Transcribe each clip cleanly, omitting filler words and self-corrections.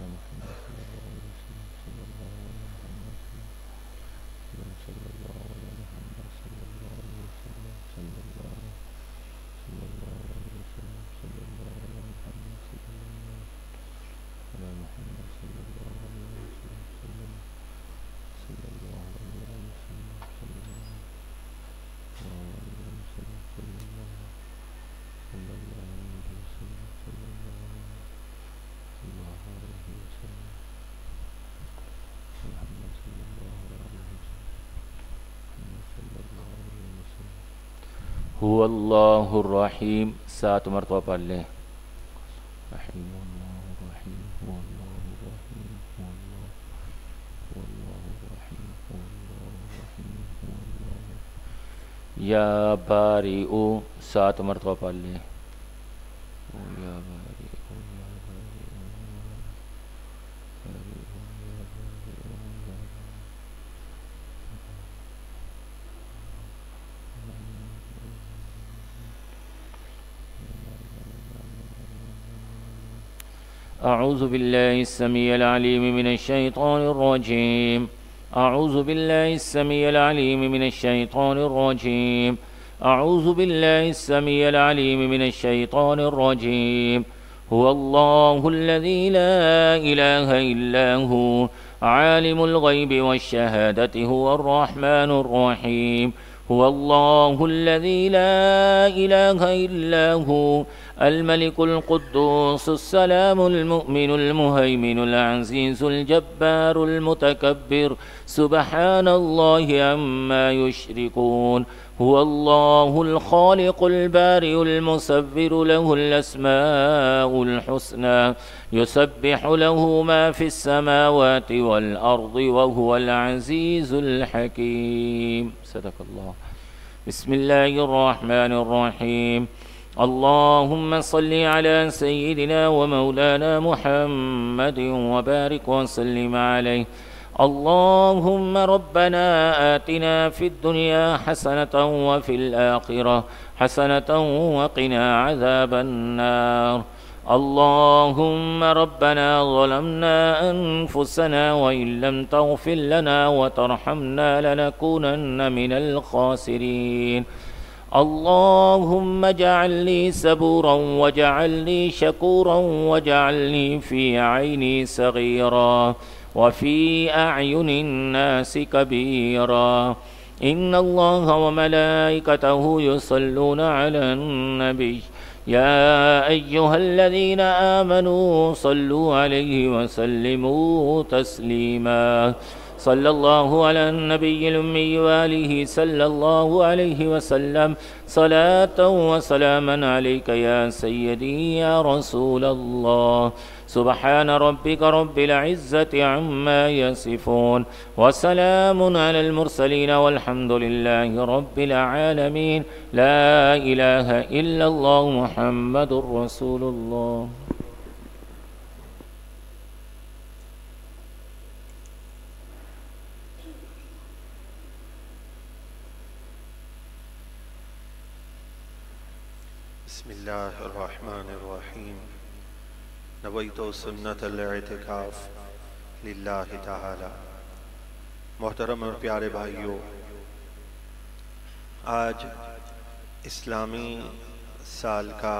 هو الله الرحيم 7 مرتبہ پڑھ لیں. رحیم اللہ الرحیم هو اللہ الرحیم هو اللہ هو اللہ الرحیم هو اللہ الرحیم هو اللہ. یا بارئ 7 مرتبہ پڑھ لیں. یا بارئ أعوذ بالله السميع العليم من الشيطان الرجيم. أعوذ بالله السميع العليم من الشيطان الرجيم. أعوذ بالله السميع العليم من الشيطان الرجيم. هو الله الذي لا إله إلا هو عالم الغيب والشهادة هو الرحمن الرحيم. هو الله الذي لا إله إلا هو الملك القدوس السلام المؤمن المهيمن العزيز الجبار المتكبر سبحان الله عما يشركون. هو الله الخالق البارئ المصور له الأسماء الحسنى يسبح له ما في السماوات والأرض وهو العزيز الحكيم. صدق الله. بسم الله الرحمن الرحيم. اللهم صل على سيدنا ومولانا محمد وبارك وسلم عليه. اللهم ربنا آتنا في الدنيا حسنة وفي الآخرة حسنة وقنا عذاب النار. اللهم ربنا ظلمنا أنفسنا وإن لم تغفر لنا وترحمنا لنكونن من الخاسرين. اللهم اجعلني صبورا واجعلني شكورا واجعلني في عيني صغيرا وفي أعين الناس كبيرا. إن الله وملائكته يصلون على النبي يا أيها الذين آمنوا صلوا عليه وسلموا تسليما. صلى الله على النبي الأمي وآله صلى الله عليه وسلم صلاة وسلاما عليك يا سيدي يا رسول الله. سبحان ربك رب العزة عما يصفون وسلام على المرسلين والحمد لله رب العالمين. لا إله إلا الله محمد رسول الله. بسم الله الرحمن الرحيم. نويت سنة الاعتكاف لله تعالى. محترم اور پیارے بھائیوں، آج اسلامی سال کا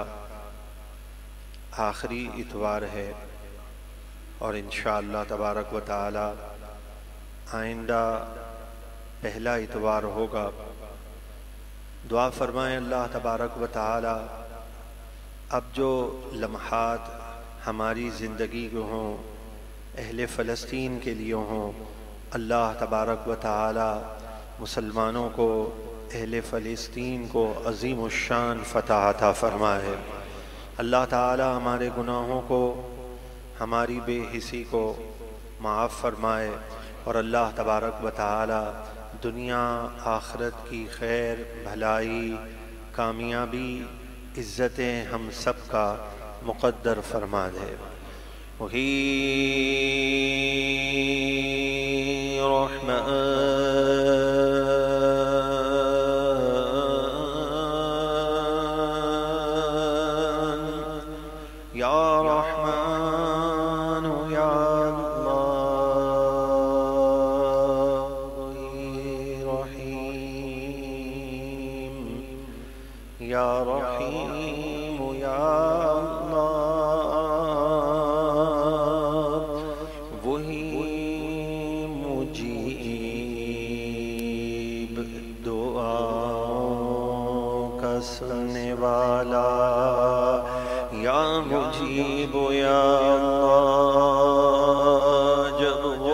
آخری اتوار ہے اور انشاءاللہ تبارک و تعالی آئندہ پہلا اتوار ہوگا. دعا فرمائیں اللہ تبارک و تعالی اب جو لمحات ہماری زندگی کے ہوں اہل فلسطین کے لیے ہوں، اللہ تبارک و تعالی مسلمانوں کو، اہل فلسطین کو عظیم الشان فتح عطا فرمائے. اللہ تعالی ہمارے گناہوں کو، ہماری بے حسی کو معاف فرمائے اور اللہ تبارک و تعالی دنیا آخرت کی خیر، بھلائی، کامیابی، عزتیں ہم سب کا مقدر فرما دے. وہی رحمن یا رحمن یا رقیب یا اللہ جب وہ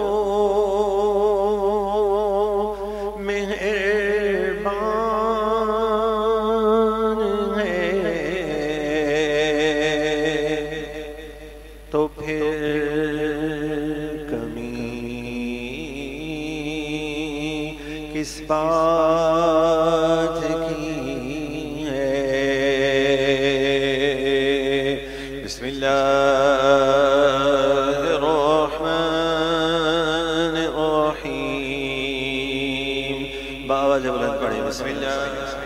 مہربان ہے تو پھر کس بات کی ہے بسم اللہ الرحمن الرحیم بآواز بلند پڑھیں بسم اللہ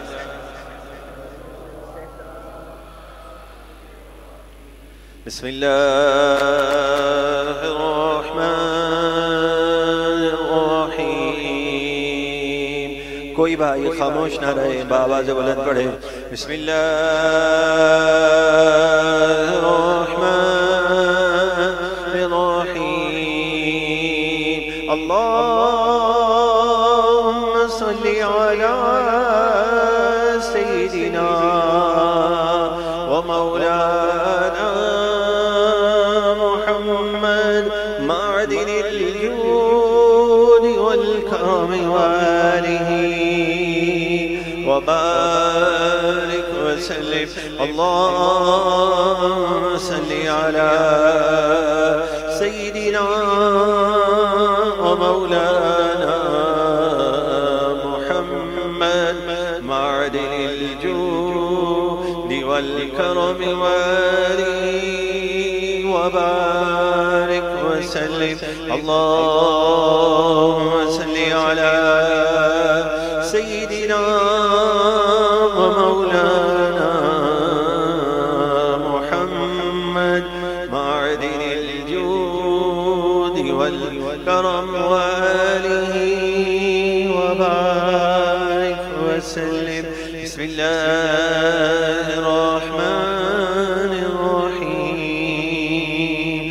بسم اللہ الرحمن الرحیم کوئی بھائی خاموش نہ رہے بآواز بلند پڑھے بسم اللہ الرحمن الرحیم اللہم صلی علی سیدنا و مولانا محمد معدن الجود والکرم وآلہ وبارك وسلم اللهم صل على سيدنا ومولانا محمد معدن الجود والكرم وبارك وسلم اللهم صل على سيدنا ومولانا محمد معدن الجود والكرم وآله وبارك وسلم بسم الله الرحمن الرحيم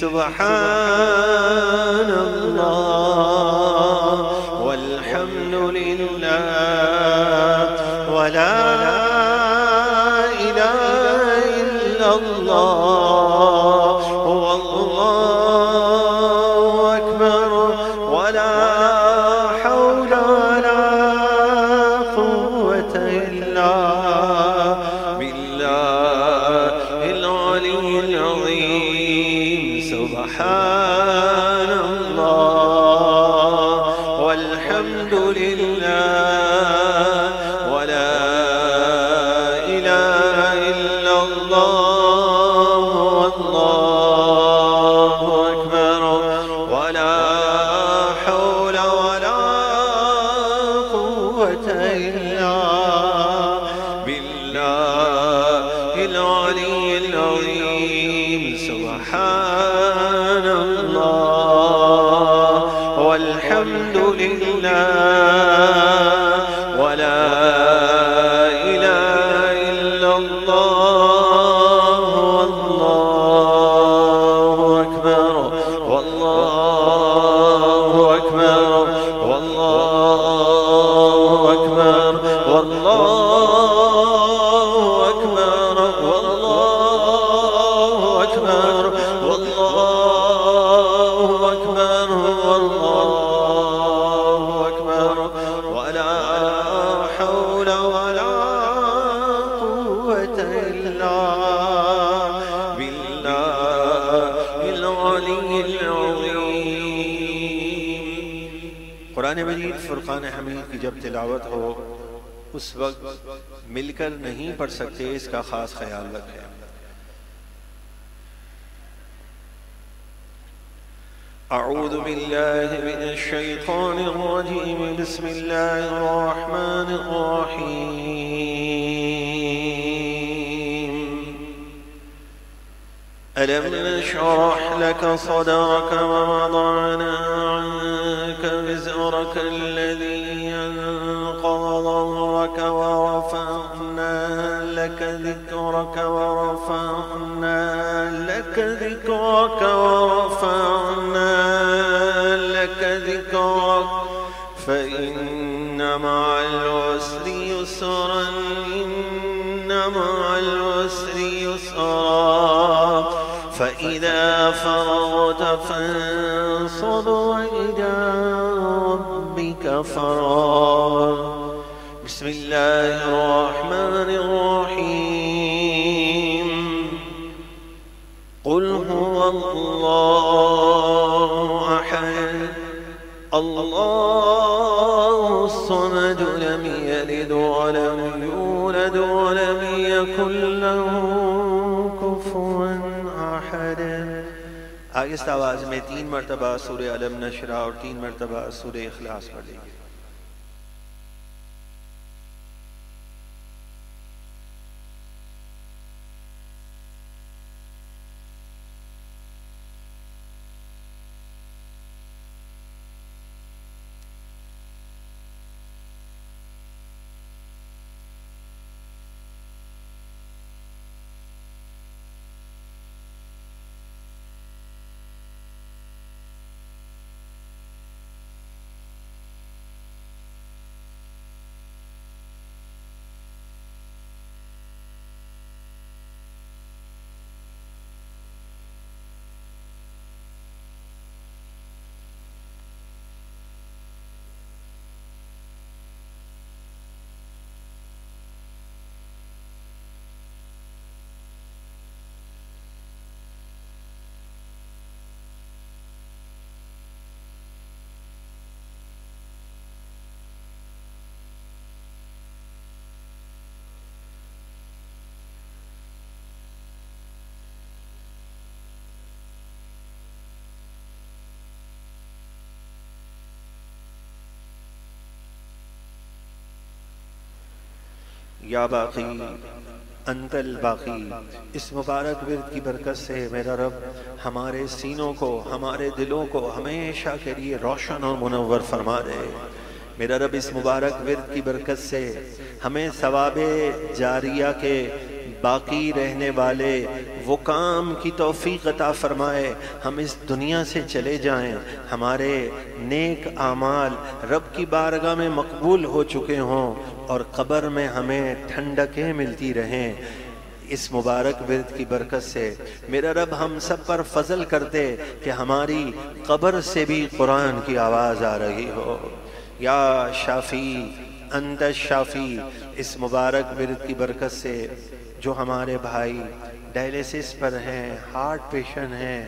سبحان الله والحمد لله ولا إله إلا الله والله أكبر ولا حول ولا قوة إلا بالله العلي العظيم سبحان الله والحمد لله الحمد لله ولا إله إلا الله والله أكبر والله أكبر والله أكبر والله أكبر والله أكبر والله أكبر والله ولا حول ولا قوة إلا بالله العلي العظيم قرآن مجید فرقان حمید کی جب تلاوت ہو اس وقت مل کر نہیں پڑھ سکتے اس کا خاص خیال رکھیں أعوذ بالله من الشيطان الرجيم بسم الله الرحمن الرحيم ألم نشرح لك صدرك ووضعنا عنك وزرك الذي أنقض ظهرك ورفعنا لك ذكرك ورفعنا لك ذكرك ورفعنا لك ذكرك فإن مع العسر يسرا إن مع العسر يسرا فإذا فرغت فانصب وإلى ربك فارغب بسم الله الرحمن الرحيم قل هو الله أحد الله الصمد لم يلد ولم يولد ولم يكن له كفوا أحد. آہستہ آواز میں 3 مرتبہ سورہ علم نشرہ اور 3 مرتبہ سورہ اخلاص پڑھ لیجیے. یا باقی انت الباقی، اس مبارک ورد کی برکت سے میرا رب ہمارے سینوں کو، ہمارے دلوں کو ہمیشہ کے لیے روشن اور منور فرما دے. میرا رب اس مبارک ورد کی برکت سے ہمیں ثواب جاریہ کے باقی رہنے والے وہ کام کی توفیق عطا فرمائے. ہم اس دنیا سے چلے جائیں، ہمارے نیک اعمال رب کی بارگاہ میں مقبول ہو چکے ہوں اور قبر میں ہمیں ٹھنڈکیں ملتی رہیں. اس مبارک ورد کی برکت سے میرا رب ہم سب پر فضل کرتے کہ ہماری قبر سے بھی قرآن کی آواز آ رہی ہو. یا شافی انت الشافی، اس مبارک ورد کی برکت سے جو ہمارے بھائی ڈائلیسس پر ہیں، ہارٹ پیشنٹ ہیں،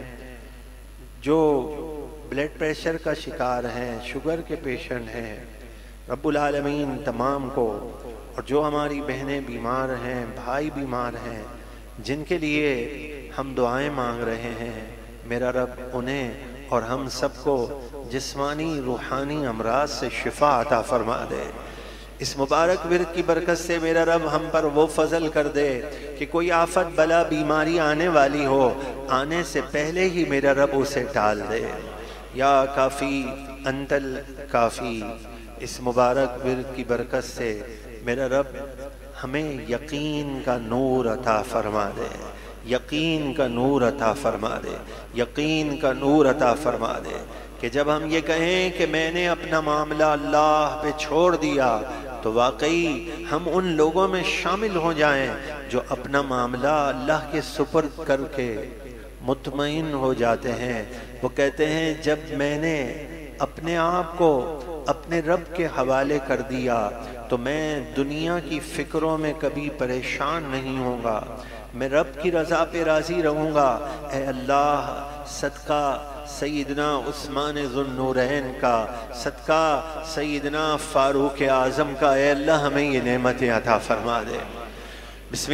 جو بلڈ پریشر کا شکار ہیں، شوگر کے پیشنٹ ہیں، رب العالمین تمام کو، اور جو ہماری بہنیں بیمار ہیں، بھائی بیمار ہیں، جن کے لیے ہم دعائیں مانگ رہے ہیں، میرا رب انہیں اور ہم سب کو جسمانی روحانی امراض سے شفا عطا فرما دے. اس مبارک ورد کی برکت سے میرا رب ہم پر وہ فضل کر دے کہ کوئی آفت بلا بیماری آنے والی ہو، آنے سے پہلے ہی میرا رب اسے ٹال دے. یا کافی انت الکافی، اس مبارک ورد کی برکت سے میرا رب ہمیں یقین کا نور عطا فرما دے، یقین کا نور عطا فرما دے، یقین کا نور عطا فرما دے کہ جب ہم یہ کہیں کہ میں نے اپنا معاملہ اللہ پہ چھوڑ دیا تو واقعی ہم ان لوگوں میں شامل ہو جائیں جو اپنا معاملہ اللہ کے سپرد کر کے مطمئن ہو جاتے ہیں. وہ کہتے ہیں جب میں نے اپنے آپ کو اپنے رب کے حوالے کر دیا تو میں دنیا کی فکروں میں کبھی پریشان نہیں ہوں گا، میں رب کی رضا پہ راضی رہوں گا. اے اللہ صدقہ سیدنا عثمان ذو النورین کا، صدقہ سیدنا فاروق اعظم کا، اے اللہ ہمیں یہ نعمتیں عطا فرما دے. بسم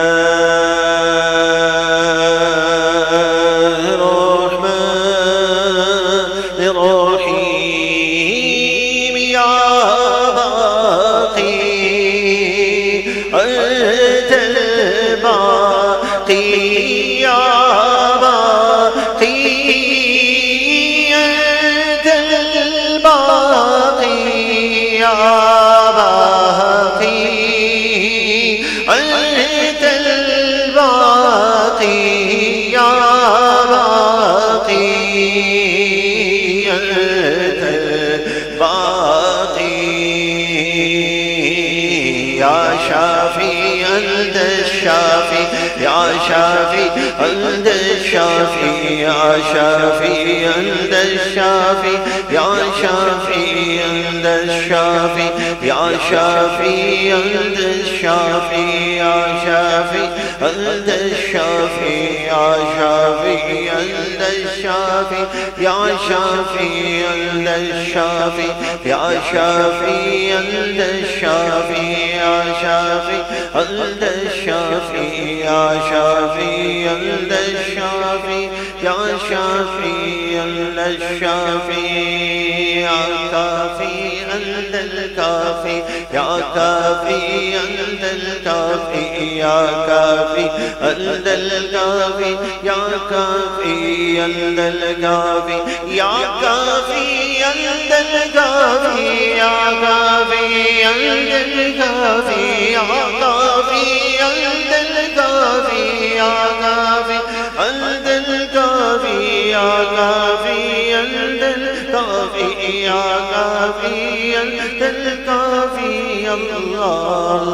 اللہ الرحمن الرحیم. یا باقی انت الباقی، یا باقی انت الباقی، یا باقی انت الباقی، یا شافی انت الشافی یا شافی انت الشافی یا شافی انت الشافی یا شافی انت الشافی یا شافی انت الشافی یا شافی انت الشافی یا شافی انت الشافی یا شافی انت الشافی یا شافی انت الشافی یا شافی انت الشافی یا شافی انت الشافی یا کافی انت الکافی یا کافی انت الکافی یا کافی انت الکافی یا کافی انت الکافی یا کافی انت الکافی یا کافی انت الکافی یا کافی انت الکافی یا کافی انت الکافی یا کافی انت الکافی یا کافی انت الکافی اللہ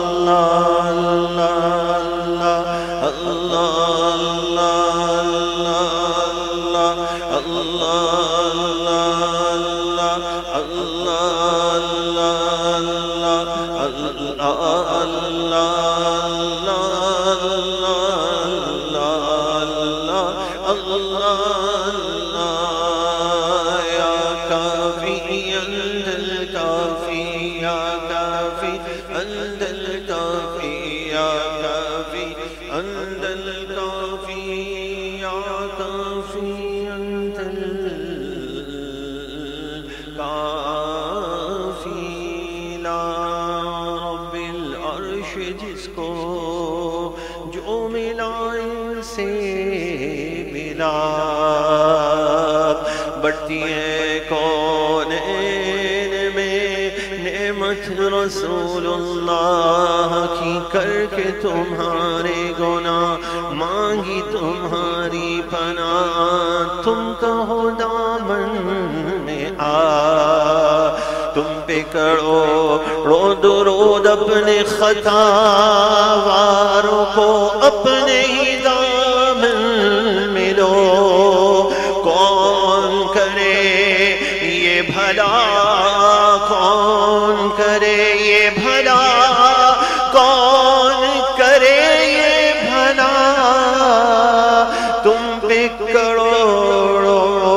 جس کو جو ملا ان سے ملا بڑھتی ہے کونین میں نعمت رسول اللہ کی کر کے تمہارے گناہ مانگی تمہاری پناہ تم کہو دامن میں آ تم پہ کرو درود اپنے خطا واروں کو اپنے ہی دامن میں لو کون کرے یہ بھلا کون کرے یہ بھلا کون کرے یہ بھلا تم پہ کروڑوں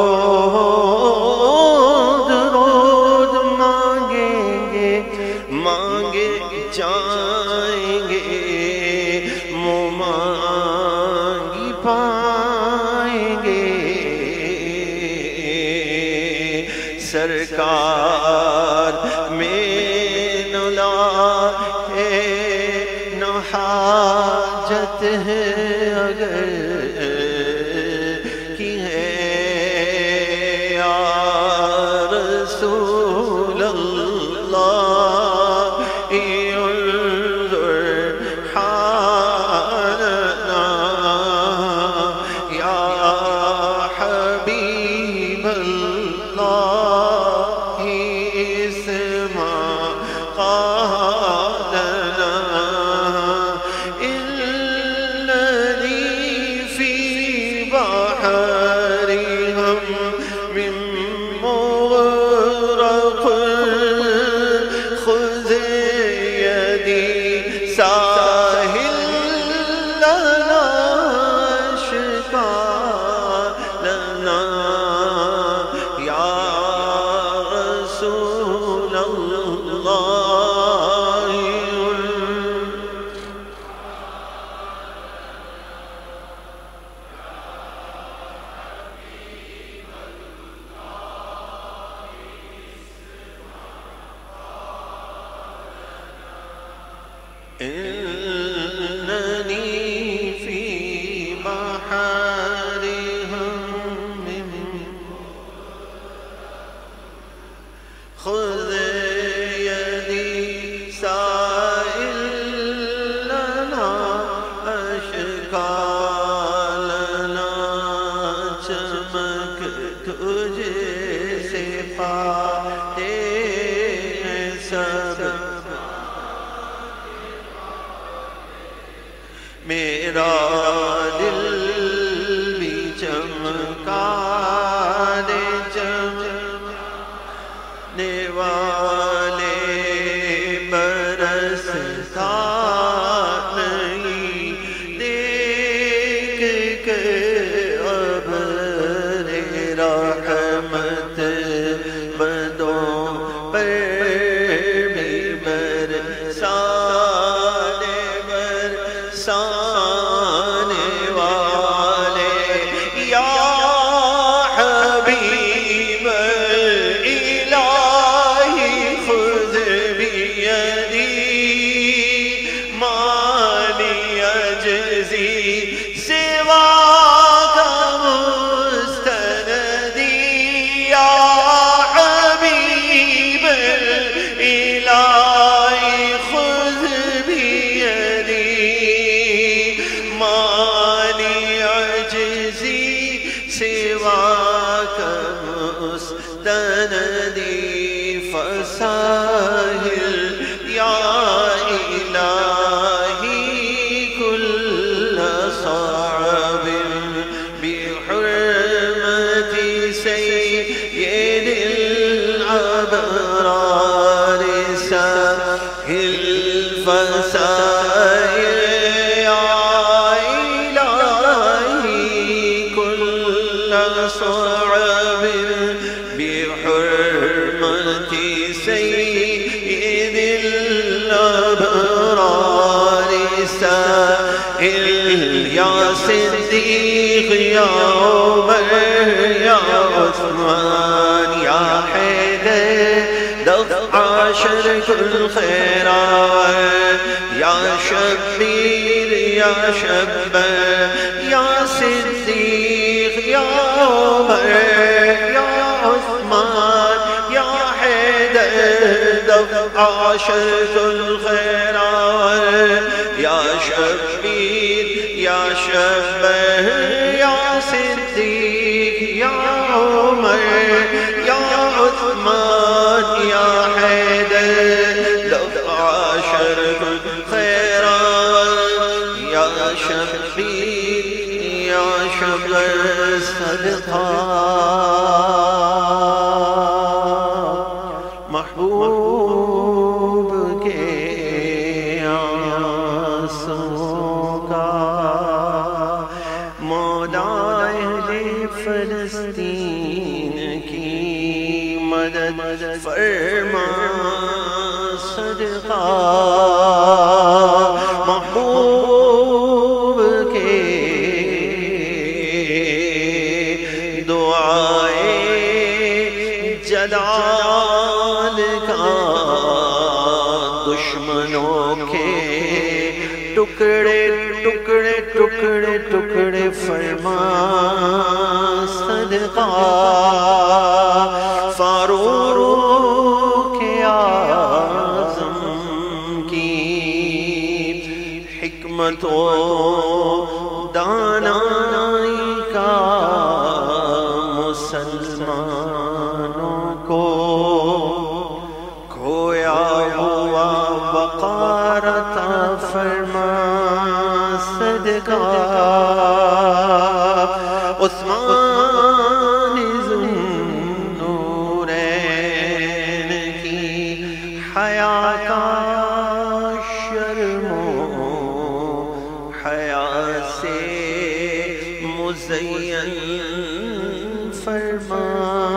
مانگے جائیں گے مانگی پائیں گے سرکار میں نلا ہے نہ حاجت ہے اگر کی ہے یا رسول اللہ میرا سواك مستندي فساهل يا إلهي كل صعب بحرمة سيد الأبرار سهل فساهل يا إلهي كل صعب بحرمة سيد الأبرار سهل يا صديق يا عمر يا عثمان يا حيدر دفع شرك الخيرات يا شبير يا شبر يا صديق يا عمر يا عثمان يا حيدر دفع شرك الخيرات يا شبير يا شبر يا صديق يا عمر يا عثمان يا حيدر دفع شرك الخيرات يا شبير يا شبر صدقات محبوب کے آنسوں کا مولا اہل فلسطین کی مدد فرما صدقہ محبوب کے دعائے جلال کا دشمنوں کے ٹکڑے ٹکڑے ٹکڑے ٹکڑے فرما صدقہ فاروق اعظم کی حکمت و دانائی کا مسلمانوں کو کھویا ہوا وقار عطا فرما صدقہ عثمان ذوالنورین کی حیا کا شرم و حیا سے مزین فرما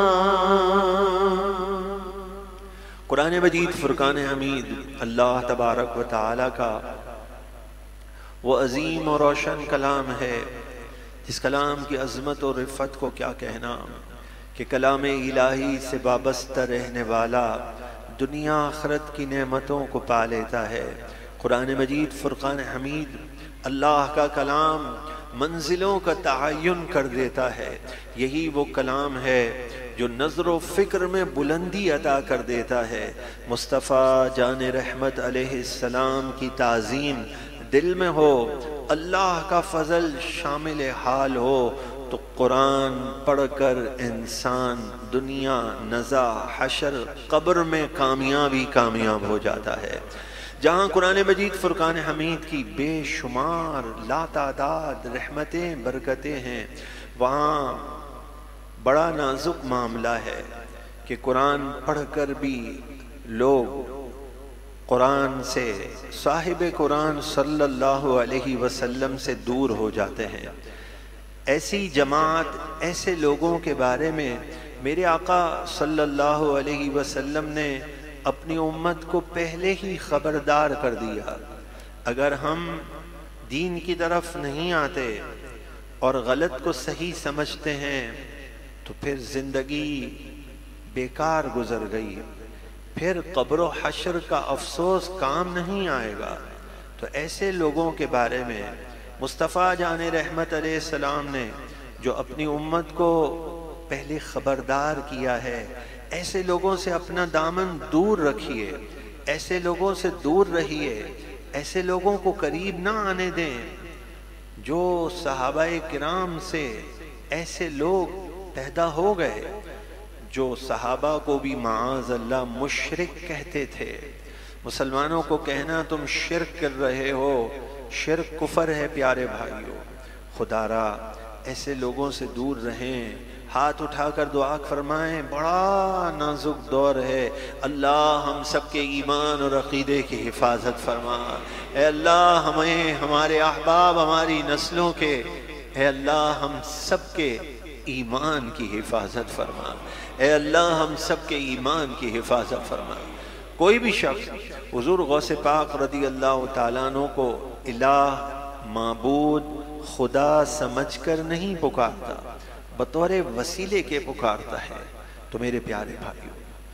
قرآن مجید فرقان حمید اللہ تبارک و تعالی کا وہ عظیم اور روشن کلام ہے جس کلام کی عظمت اور رفت کو کیا کہنا کہ کلام الہی سے وابستہ رہنے والا دنیا آخرت کی نعمتوں کو پا لیتا ہے۔ قرآن مجید فرقان حمید اللہ کا کلام منزلوں کا تعین کر دیتا ہے۔ یہی وہ کلام ہے جو نظر و فکر میں بلندی عطا کر دیتا ہے۔ مصطفیٰ جان رحمت علیہ السلام کی تعظیم دل میں ہو، اللہ کا فضل شامل حال ہو تو قرآن پڑھ کر انسان دنیا نزا حشر قبر میں کامیاب ہو جاتا ہے۔ جہاں قرآن مجید فرقان حمید کی بے شمار لاتعداد رحمتیں برکتیں ہیں، وہاں بڑا نازک معاملہ ہے کہ قرآن پڑھ کر بھی لوگ قرآن سے صاحب قرآن صلی اللہ علیہ وسلم سے دور ہو جاتے ہیں۔ ایسی جماعت ایسے لوگوں کے بارے میں میرے آقا صلی اللہ علیہ وسلم نے اپنی امت کو پہلے ہی خبردار کر دیا۔ اگر ہم دین کی طرف نہیں آتے اور غلط کو صحیح سمجھتے ہیں تو پھر زندگی بیکار گزر گئی، پھر قبر و حشر کا افسوس کام نہیں آئے گا۔ تو ایسے لوگوں کے بارے میں مصطفیٰ جان رحمت علیہ السلام نے جو اپنی امت کو پہلے خبردار کیا ہے، ایسے لوگوں سے اپنا دامن دور رکھیے، ایسے لوگوں سے دور رہیے، ایسے لوگوں کو قریب نہ آنے دیں جو صحابہ کرام سے ایسے لوگ پیدا ہو گئے جو صحابہ کو بھی معاذ اللہ مشرک کہتے تھے. مسلمانوں کو کہنا تم شرک کر رہے ہو، شرک کفر ہے پیارے بھائیوں. خدا را ایسے لوگوں سے دور رہیں. ہاتھ اٹھا کر دعا فرمائیں، بڑا نازک دور ہے. اللہ ہم سب کے ایمان اور عقیدے کی حفاظت فرما. اے اللہ ہمیں، ہمارے احباب، ہماری نسلوں کے، اے اللہ ہم سب کے ایمان کی حفاظت فرما. اے اللہ ہم سب کے ایمان کی حفاظت فرما. کوئی بھی شخص حضور غوث پاک رضی اللہ تعالیٰ عنہ کو الہ، معبود، خدا سمجھ کر نہیں پکارتا، بطور وسیلے کے پکارتا ہے. تو میرے پیارے بھائیوں،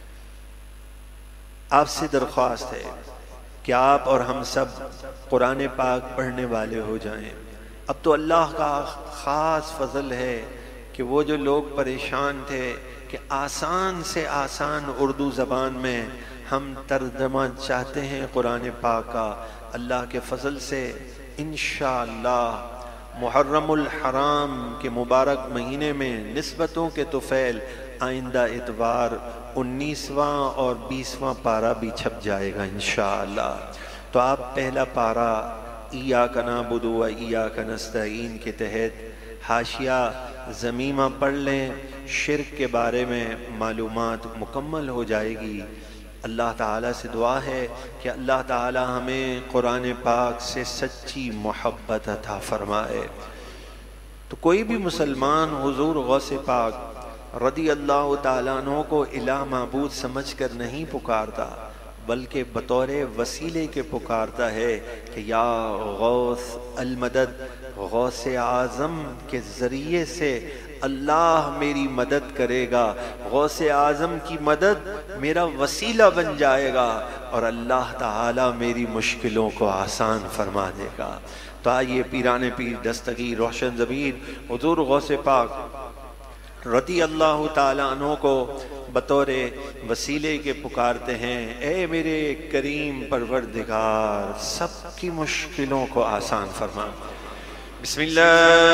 آپ سے درخواست ہے کہ آپ اور ہم سب قرآن پاک پڑھنے والے ہو جائیں. اب تو اللہ کا خاص فضل ہے کہ وہ جو لوگ پریشان تھے کہ آسان سے آسان اردو زبان میں ہم ترجمہ چاہتے ہیں قرآن پاک کا، اللہ کے فضل سے انشاءاللہ محرم الحرام کے مبارک مہینے میں نسبتوں کے طفیل آئندہ اتوار 19واں اور 20واں پارہ بھی چھپ جائے گا انشاءاللہ. تو آپ پہلا پارہ ایاک نعبد و ایاک نستعین کے تحت حاشیہ ضمیمہ پڑھ لیں. شرک کے بارے میں معلومات مکمل ہو جائے گی. اللہ تعالیٰ سے دعا ہے کہ اللہ تعالیٰ ہمیں قرآن پاک سے سچی محبت عطا فرمائے. تو کوئی بھی مسلمان حضور غوث پاک رضی اللہ تعالیٰ عنہ کو الہ، معبود سمجھ کر نہیں پکارتا، بلکہ بطور وسیلے کے پکارتا ہے کہ یا غوث المدد، غوث اعظم کے ذریعے سے اللہ میری مدد کرے گا، غوث اعظم کی مدد میرا وسیلہ بن جائے گا اور اللہ تعالیٰ میری مشکلوں کو آسان فرما دے گا. تو آئیے پیران پیر دستگیر روشن ضمیر حضور غوث پاک رضی اللہ تعالیٰ عنہ کو بطور وسیلے کے پکارتے ہیں. اے میرے کریم پروردگار، سب کی مشکلوں کو آسان فرما. بسم اللہ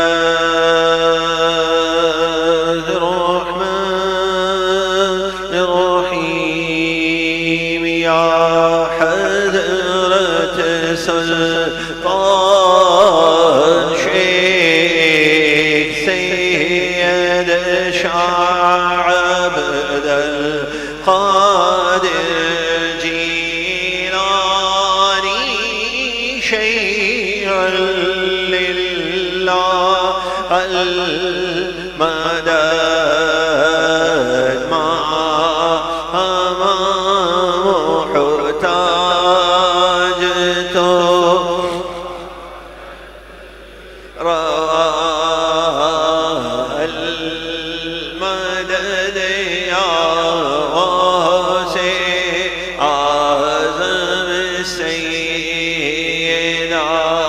الرحمن الرحیم. یا حضرت سلطان شیخ سید شاہ عبد القادر جیلانی شیخ المدد ما محتاج تو المدد یا غوث اعظم سیدہ.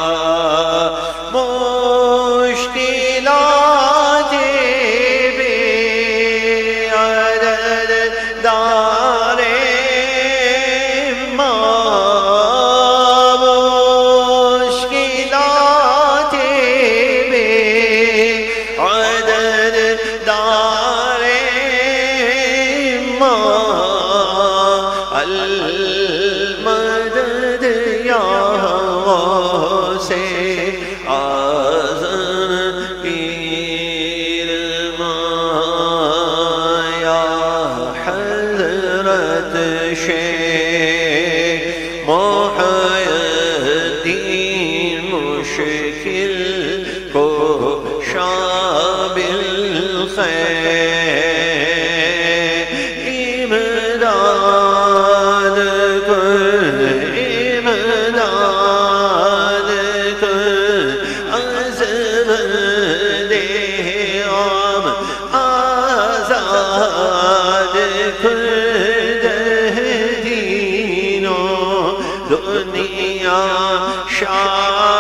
المدد یا غوث اعظم پیر یا حضرت شیخ محی الدین مشکل کو شامل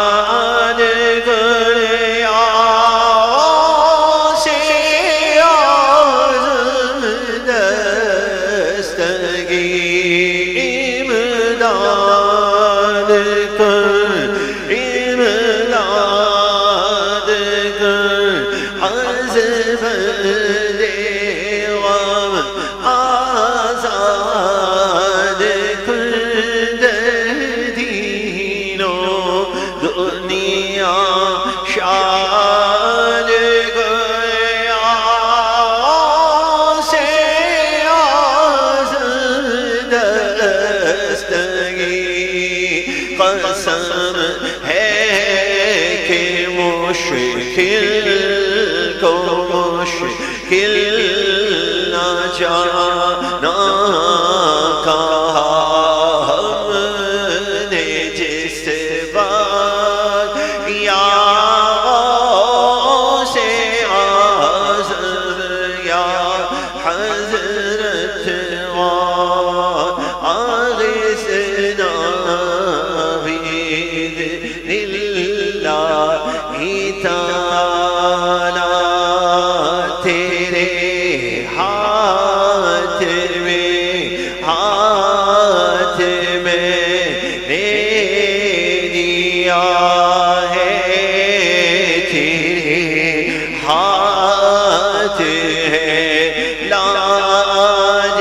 شان گیا سے بندے غم آزاد کند دین و دنیا شان گیا سے آزاد دستگی قسم ہے کہ مشکل کو مشکل نہ جانا کہا ہم نے جس بات یا سے آزم یا حضرت آغثنا بإذن اللہ تعالی تیرے ہاتھ میں نے دیا ہے تیرے ہاتھ ہے لاج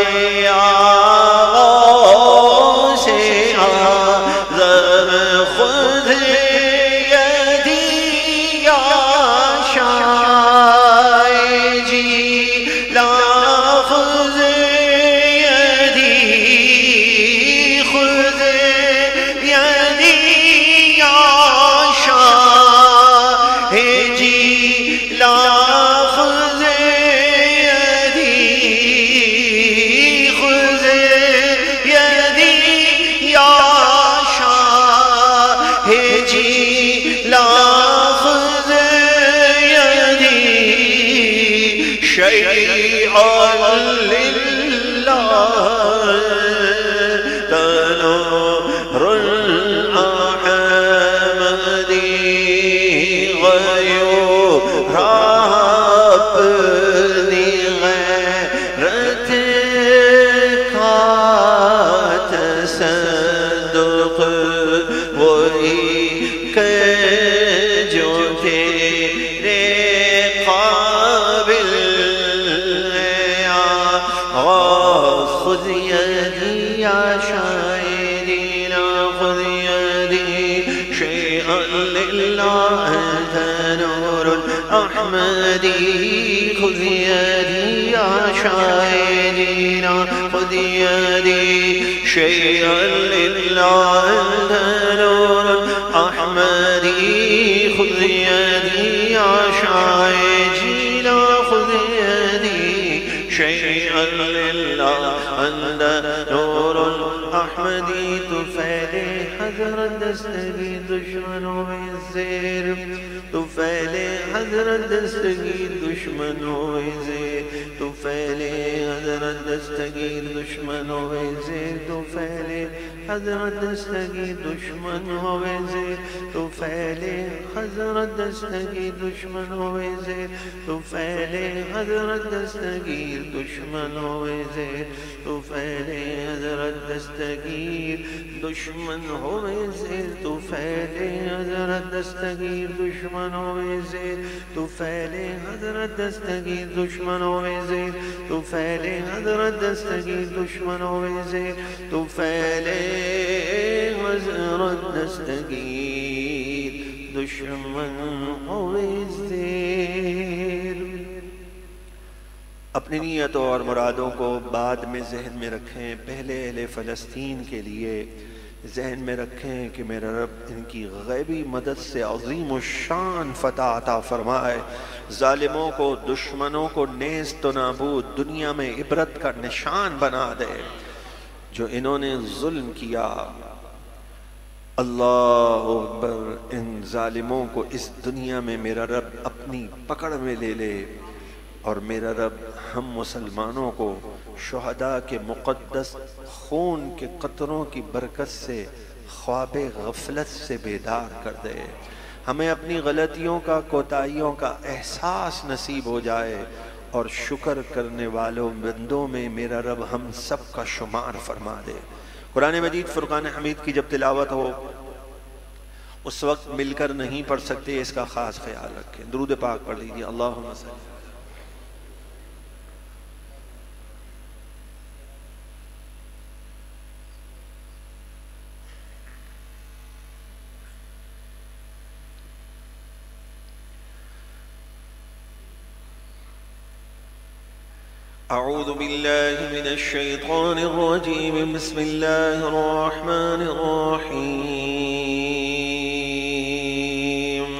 آغاز سے آزم خود أحمدي خذ يدي يا شاعرنا خذ يدي شيئا لله أنت نور أحمدي خذ يدي يا شاعرنا خذ يدي شيئا لله أنت نور أحمدي تفعل حضرت دستگیر دشمنوں میں زیر تو پھیلے حضرت دستگیر دشمنوں میں زیر تو پھیلے حضرت دستگیر دشمنوں میں زیر تو پھیلے حضرت دستگیر دشمنوں میں زیر تو پھیلے حضرت دستگیر دشمنوں میں زیر تو پھیلے حضرت دستگیر دشمنوں میں زیر تو پھیلے حضرت دستگیر دشمنوں میں زیر تو پھیلے حضرت دستگیر دشمنوں میں زیر تو پھیلے حضرت دستگیر دشمنوں میں زیر تو پھیلے حضرت دستگیر دشمنوں میں زیر تو پھیلے حضرت دستگیر دشمنوں میں زیر۔ اپنی نیتوں اور مرادوں کو بعد میں ذہن میں رکھیں، پہلے اہل فلسطین کے لیے ذہن میں رکھیں کہ میرا رب ان کی غیبی مدد سے عظیم الشان فتح عطا فرمائے، ظالموں کو دشمنوں کو نیست و نابود دنیا میں عبرت کا نشان بنا دے۔ جو انہوں نے ظلم کیا، اللہ اکبر، ان ظالموں کو اس دنیا میں میرا رب اپنی پکڑ میں لے لے، اور میرا رب ہم مسلمانوں کو شہداء کے مقدس خون کے قطروں کی برکت سے خواب غفلت سے بیدار کر دے، ہمیں اپنی غلطیوں کا کوتاہیوں کا احساس نصیب ہو جائے، اور شکر کرنے والوں بندوں میں میرا رب ہم سب کا شمار فرما دے۔ قرآن مجید فرقان حمید کی جب تلاوت ہو اس وقت مل کر نہیں پڑھ سکتے، اس کا خاص خیال رکھیں۔ درود پاک پڑھ لیجیے، اللہم صلی أعوذ بالله من الشيطان الرجيم. بسم الله الرحمن الرحيم.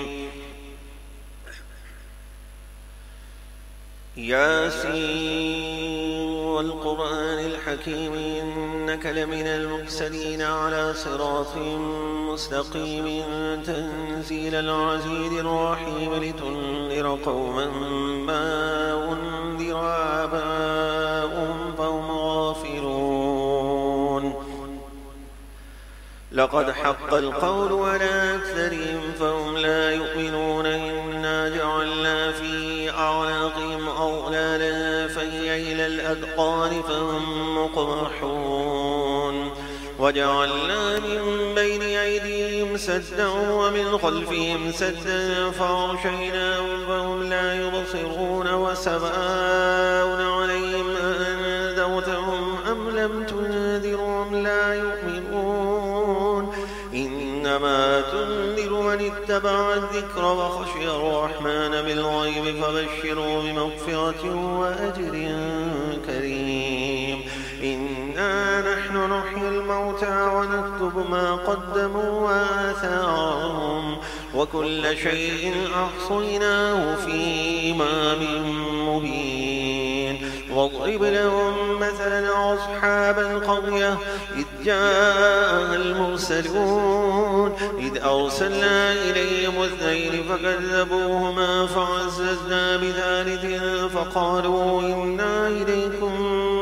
ياسين والقرآن الحكيم إنك لمن المرسلين على صراط مستقيم تنزيل العزيز الرحيم لتنذر قوما ما أنذر آباؤهم فهم غافلون. لقد حق القول على أكثرهم فهم لا يؤمنون. إنا جعلنا في أعناقهم أغلالا فهي إلى الأذقان فهم مقمحون. وجعلنا من بين أيديهم سدا ومن خلفهم سدا فأغشيناهم فهم لا يبصرون. وسواء عليهم أأنذرتهم أم لم تنذرهم لا يؤمنون. إنما تنذر من اتبع الذكر وخشي الرحمن بالغيب فبشره بمغفرة وأجر كريم. إنا نحن نحيي الموتى ونكتب ما قدموا وآثارهم وكل شيء أحصيناه في إمام مبين. واضرب لهم مثلا أصحاب القرية إذ جاءها المرسلون إذ أرسلنا إليهم اثنين فكذبوهما فعززنا بثالث فقالوا إنا إليكم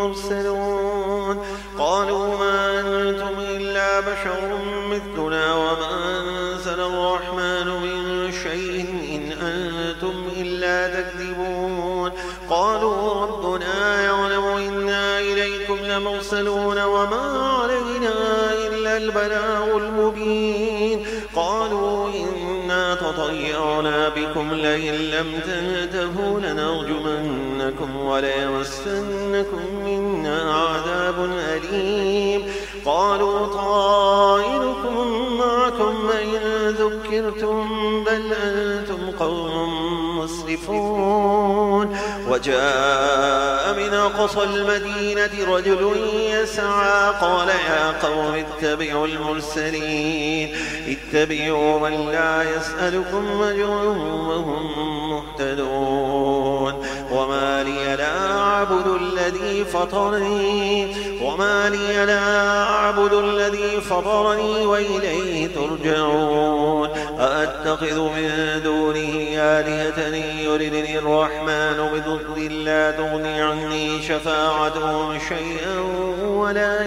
مرسلون. قالوا ما أنتم إلا بشر مثلنا وما أنزل الرحمن من شيء إن أنتم إلا تكذبون. قالوا ربنا يعلم إنا إليكم لمرسلون وما علينا إلا البلاغ المبين. قالوا إنا تطيرنا بكم لئن لم تنتهوا لنرجمنكم وليمسنكم منا عذاب أليم. قالوا طائركم معكم إن ذكرتم بل أنتم قوم مسرفون. وجاء من أقصى المدينة رجل يسعى قال يا قوم اتبعوا المرسلين اتبعوا من لا يسألكم أجرا وهم مهتدون. وما لي لا أعبد الذي فطرني وإليه ترجعون. أأتخذ من دونه آلهة يردني الرحمن بضر لا تغني عني شفاعتهم شيئا ولا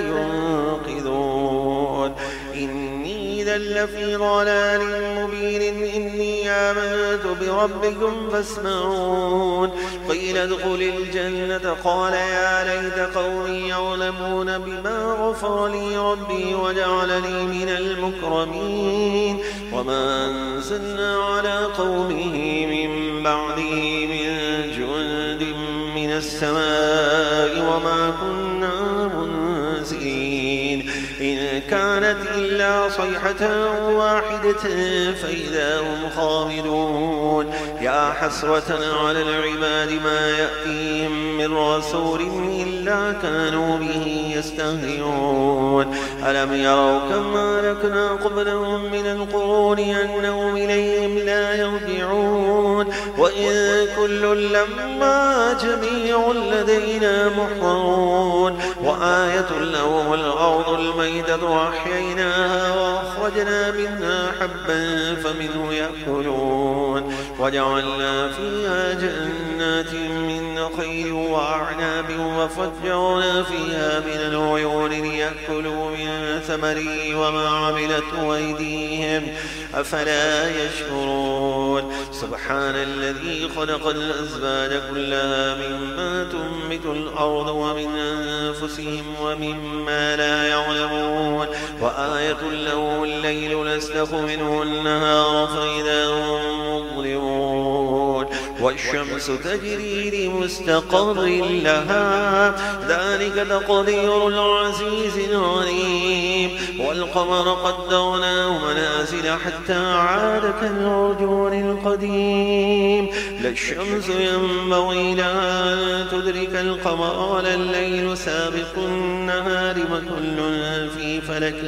ينقذون. إني إذا لفي ضلال مبين. إني آمنت بربكم فاسمعون. قيل ادخل الجنة قال يا ليت قومي يعلمون بما غفر لي ربي وجعلني من المكرمين. وما أنزلنا على قومه من بعده من جند من السماء وما كنا منزلين. إن كانت إلا صيحة واحدة فإذا هم خامدون. يا حسرة على العباد ما يأتيهم من رسول إلا كانوا به يستهزئون. ألم يروا كم أهلكنا قبلهم من القرون أنهم إليهم لا يرجعون. وإن كل لما جميع لدينا محضرون. وآية لهم الأرض الميتة أحييناها وأخرجنا منها حبا فمنه يأكلون. وجعلنا فيها جنات من نخيل وأعناب وفجرنا فيها من العيون ليأكلوا من ثمره وما عملته أيديهم أفلا يشكرون. سبحان الذي خلق الأزواج كلها مما تنبت الأرض ومن أنفسهم ومما لا يعلمون. وآية له الليل نسلخ منه النهار فإذا هم مظلمون. والشمس تجري لمستقر لها ذلك تقدير العزيز العليم. والقمر قدرناه منازل حتى عاد كالعرجون القديم. لا الشمس ينبغي لها أن ليدرك القمر ولا الليل سابق النهار وكل في فلك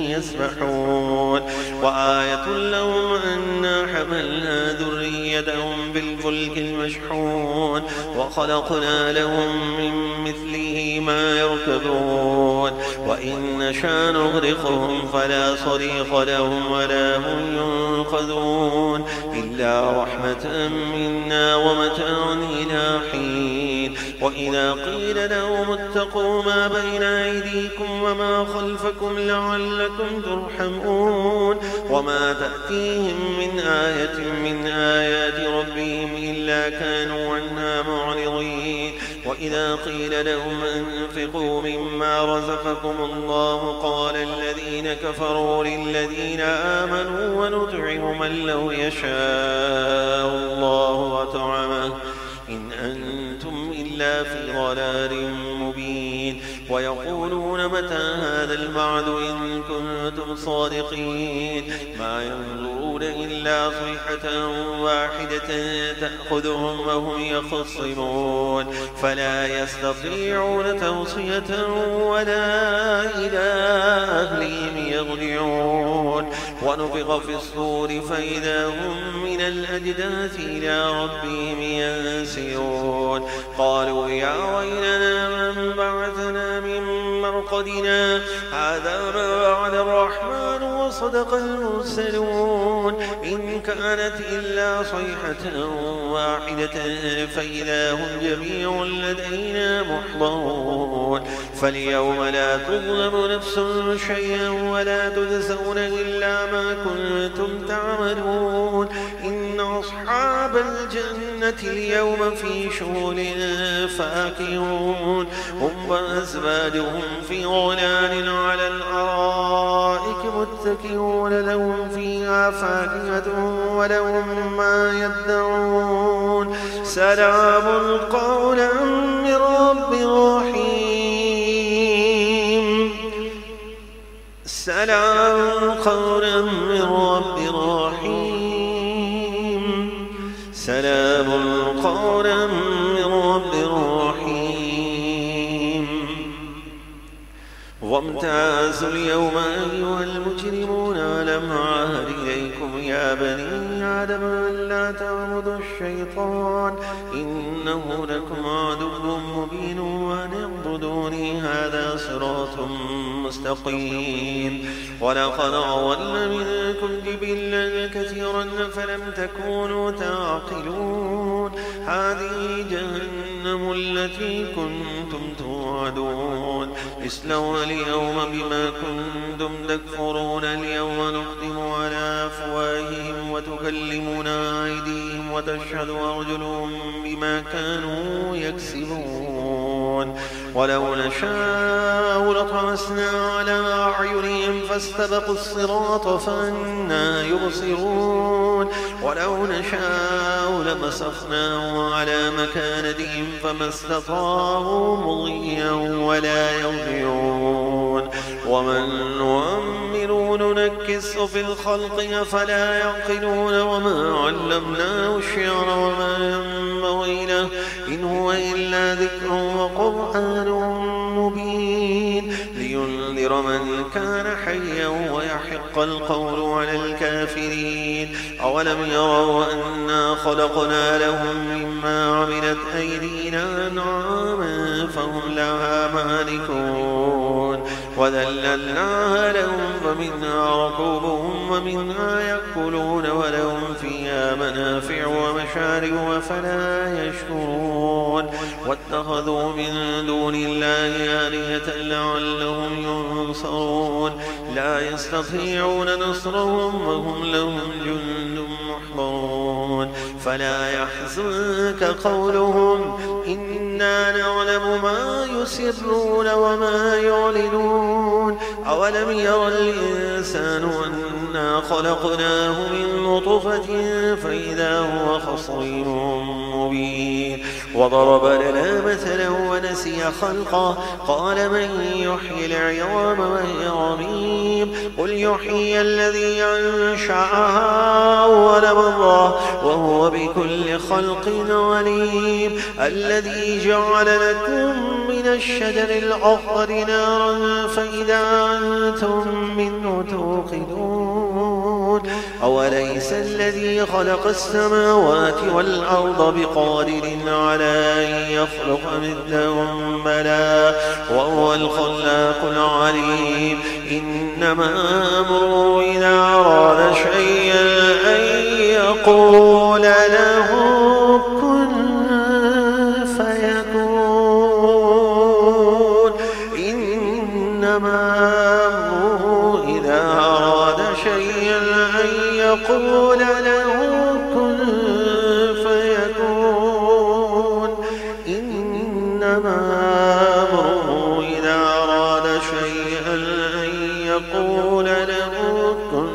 يسبحون وآية لهم أنا حملنا ذريتهم بالفلك المشحون وخلقنا لهم من مثله ما يركبون وإن نشأ نغرقهم فلا صريخ لهم ولا هم ينقذون إلا رحمة منا ومتاع إلى حين وإذا قيل لهم اتقوا ما بين أيديكم وما خلفكم لعلكم ترحمون وما تأتيهم من آية من آيات ربهم إلا كانوا عنها معرضين وإذا قيل لهم أنفقوا مما رزقكم الله قال الذين كفروا للذين آمنوا ونطعم من لو يشاء الله وطعمه إن أنتم إلا في ضلال مبين ويقولون متى هذا الوعد إن كنتم صادقين ما ينظرون إلا صيحة واحدة تأخذهم وهم يخصمون فلا يستطيعون توصية ولا إلى أهلهم يرجعون ونفخ في الصور فإذا هم من الأجداث إلى ربهم ينسلون قالوا يا ويلنا من بعثنا من مرقدنا هذا ما وعد الرحمن وصدق المرسلون إن كانت إلا صيحة واحدة فإذا هم جميع لدينا محضرون فاليوم لا تظلم نفس شيئا ولا تجزون إلا ما كنتم تعملون إن أصحاب الجنة اليوم في شغل فاكهون هم وأزواجهم في ظلال على الأرائك متكئون لهم فيها فاكهة ولهم ما يدعون سلام قولا من رب رحيم سلام قولا من رب رحيم سلام قولا من رب رحيم وامتازوا اليوم أيها المجرمون ألم أعهد إليكم يا بني آدم ألا تعبدوا الشيطان إنه لكم عدو مبين وأن اعبدوني هذا صراط مستقيم ولقد أضل منكم جبلا كثيرا فلم تكونوا تعقلون هذه جهنم التي كنتم توعدون اصلوها اليوم بما كنتم تكفرون اليوم نختم على أفواههم وتكلمنا أيديهم وتشهد أرجلهم بما كانوا يكسبون ولو نشاء لطمسنا على أعينهم فاستبقوا الصراط فأنى يبصرون ولو نشاء لمسخناهم على مكانتهم فما استطاعوا مضيا ولا يرجعون ومن نؤمر ننكسه في الخلق أفلا يعقلون وما علمناه الشعر وما ينبغي له إن هو إلا ذكر وقرآن مبين لينذر من كان حيا ويحق القول على الكافرين أولم يروا أنا خلقنا لهم مما عملت أيدينا أنعاما فهم لها مالكون وذللناها لهم فمنها ركوبهم ومنها يأكلون ولهم فيها منافع ومشارب أفلا يشكرون واتخذوا من دون الله آلهة لعلهم ينصرون لا يستطيعون نصرهم وهم لهم جند محضرون فلا يحزنك قولهم إنا نعلم ما يسرون وما يعلنون أولم يرى الإنسان إنا خلقناه من نطفة فإذا هو خصيم مبين وضرب لنا مثلا ونسي خلقه قال من يحيي العظام وهي رميم قل يحيي الذي أنشأها أول مرة وهو بكل خلق عليم الذي جعل لكم من الشجر الأخضر نارا فإذا أنتم منه توقدون أوليس الذي خلق السماوات والأرض بقادر على أن يخلق مثلهم بلى وهو الخلاق العليم إنما أمره إذا أراد شيئا أن يقول له كن فيكون إنما أمره إذا أراد شيئا أن يقول له كن فيكون إنما أمره إذا أراد شيئا أن يقول له كن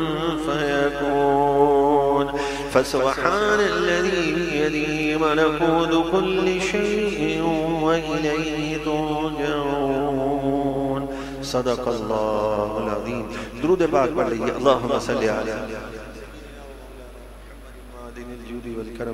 فيكون فسبحان الذي بيده ملكوت كل شيء وإليه ترجعون صدق الله العظيم درود پاک پڑھ لئیے اللهم صل على معدن الجود والكرم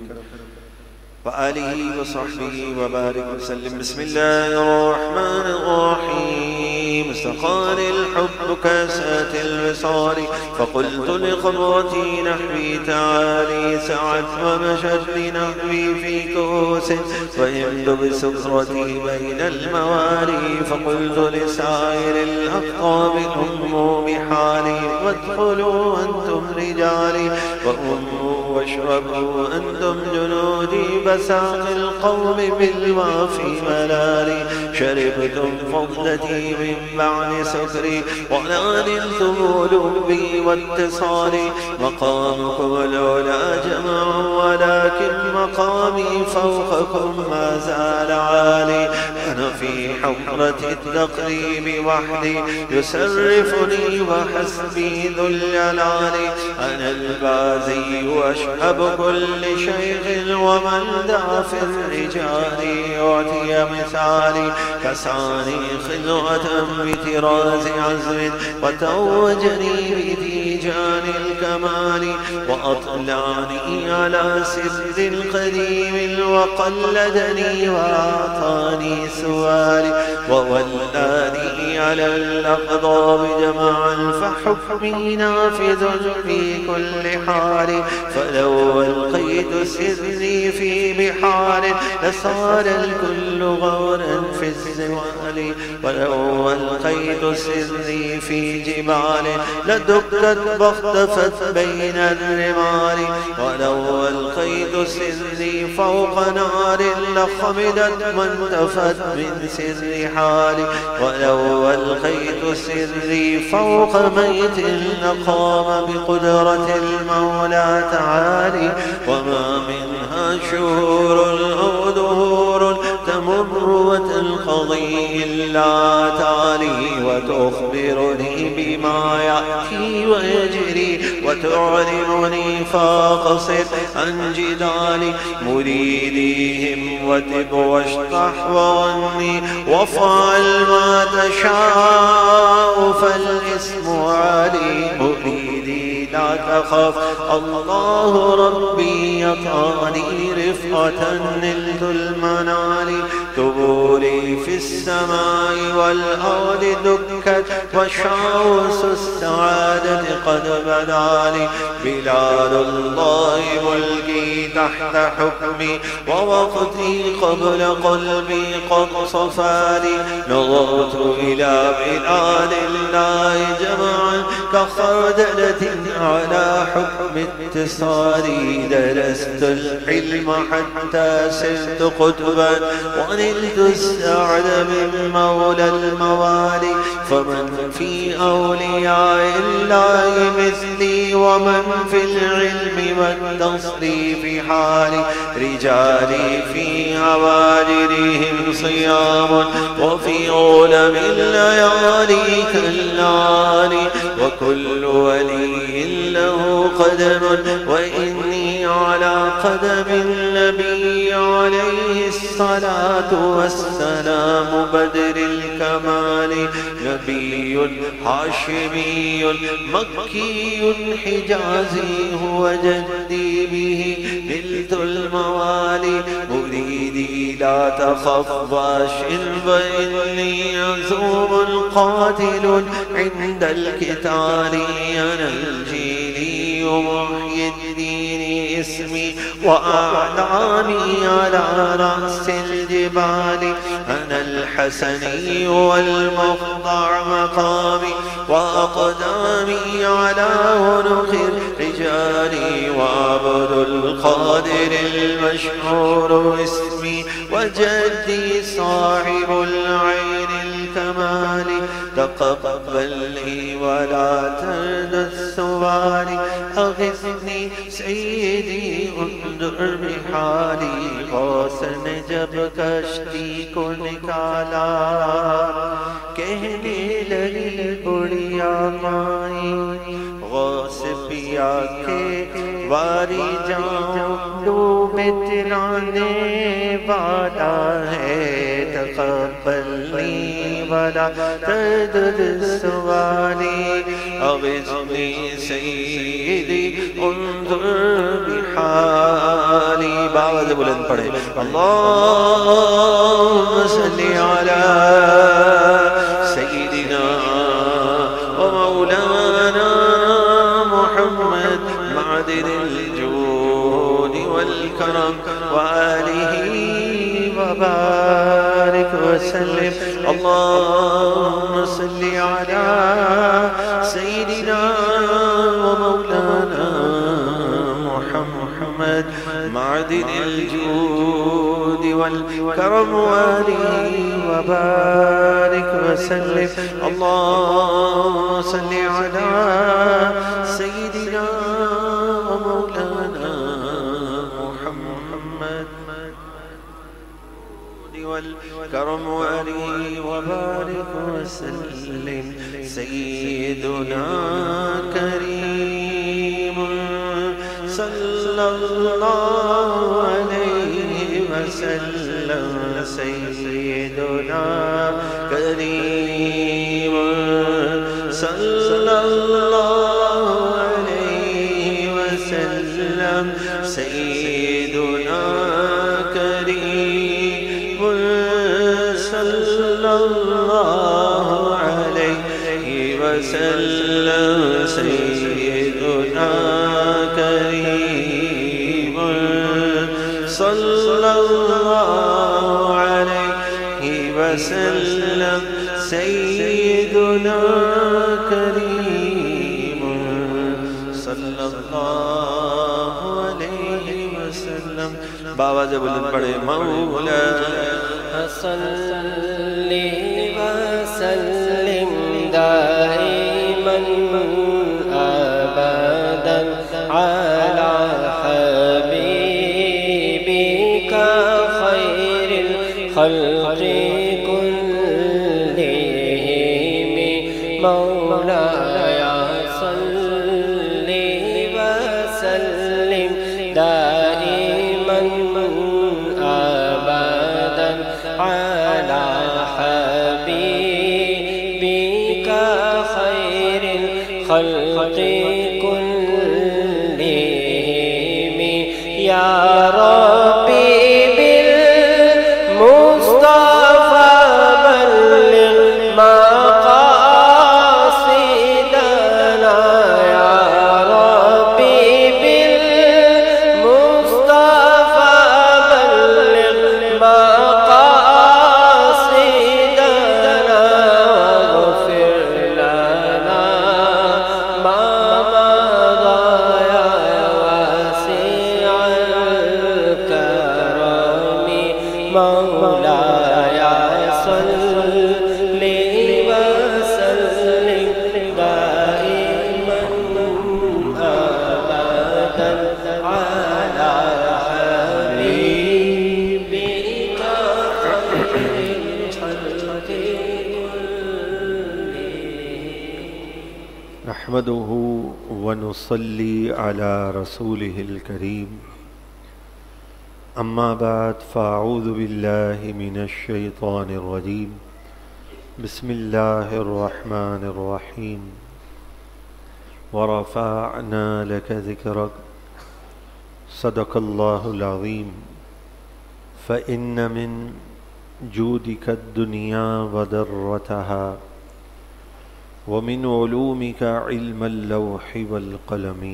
وآله وصحبه وبارك وسلم بسم الله الرحمن الرحيم استقال الحب كاسات الوصال فقلت لخطوتي نحوي تعالي سعت ومشت لنحوي في كوس وهمت بسكرتي بين الموالي فقلت لسائر الأقطاب أموا بحالي وادخلوا أنتم رجالي وأموا واشربوا أنتم جنودي بساق القوم بالوافي ملالي شربتم فضلتي من بعد سكري ولا نلتم لبي واتصالي مقامكم لولا جمع ولكن مقامي فوقكم ما زال عالي أنا في حفرة التقريب وحدي يسرفني وحسبي ذو الجلال أنا البازي وأشهب كل شيخ ومن دعا في الرجال يعطي مثالي كساني خلوة بتراز عزم وتوجني بتيجان الكمال وأطلعني على سر القديم وقلدني وأعطاني سؤالي وولاني على الأقضاب جمعا فحكمي نافذ في كل حال فلو ألقيت سري في بحار لصار الكل غورا في الزوال ولو ألقيت سري في جبال لدكت واختفت بين الرمال ولو ألقيت سري فوق نار لخمدت وانتفت من سر حالي ولو ألقيت سري فوق ميت لقام بقدرة المولى تعالي وما منها شهور أو دهور تمر وتنقضي إلا تعالي وتخبرني بما يأتي ويجري وتعلمني فاقصد عن جدالي مريديهم وتب واشطح وغني وافعل ما تشاء فالاسم علي مريدي لا تخف الله ربي يطاني رفقة نلت المنال تبولي في السماء والأرض دكت وشعوس السعادة قد بدالي بلاد الله ملكي تحت حكمي ووقتي قبل قلبي قد صفالي نظرت إلى بلاد الله جمعا كخردلة على حكم اتصالي درست الحلم حتى سرت قطبا ونلت السعد من مولى الموالي فمن في أولياء الله مثلي ومن في العلم والتصريف حالي رجالي في عوالرهم صيام وفي غلم الليالي كالنار وكل ولي قدم وإني على قدم النبي عليه الصلاة والسلام بدر الكمال نبي هاشمي مكي حجازي هو جدي به نلت الموالي مريدي لا تخف باشر فإني عزوم قاتل عند القتال أنا الجيلي محيي الدين اسمي وأعلاني على رأس الجبال أنا الحسني والمخضع مقامي وأقدامي على عنق الرجال وعبد القادر المشهور اسمي وجدي صاحب العين الكمال تقبل لي ولا ترد السؤال أغثني سيدي انظر بحالي غوث نے جب کشتی کو نکالا کہنے لگی بڑھیا مائی غوث پیا کے واری جاؤں ڈوبے ترانے والا ہے تقبلنی ولا تردد سوالی اغثنی سیدی انظر بحالی باوز بلند پڑھے اللہم صلی علی سیدنا ومولانا محمد معدن الجود والكرم وآلہ وبارك وسلم اللهم صل على سيدنا ومولانا محمد معدن الجود والكرم وآله وبارك وسلم اللهم صل على سيدنا ومولانا محمد والكرم وآله وبارك وسلم سيدنا كريم صلى الله عليه وسلم سيدنا كريم صلى الله عليه وسلم سيدنا كريم صلى الله عليه وسلم سيدنا كريم صلى الله عليه وسلم سيدنا كريم صلى الله عليه وسلم بابا جب بلند پڑھے مولا صلی وسلم دائما ابدا على حبيبك خير الخلق كلهم مولاي صلي وسلم دائما ابدا على حبيبك خير الخلق كلهم يا ربي بالمصطفى بلغ مقاصدنا يا ربي بالمصطفى بلغ مقاصدنا واغفر لنا ما مضى يا واسع الكرم مولاي صل وسلم دائما ابدا على حبيبك خير الخلق كلهم نحمده ونصلي على رسوله الكريم أما بعد فأعوذ بالله من الشيطان الرجيم بسم الله الرحمن الرحيم ورفعنا لك ذكرك صدق الله العظيم فإن من جودك الدنيا وضرتها ومن علومك علم اللوح والقلم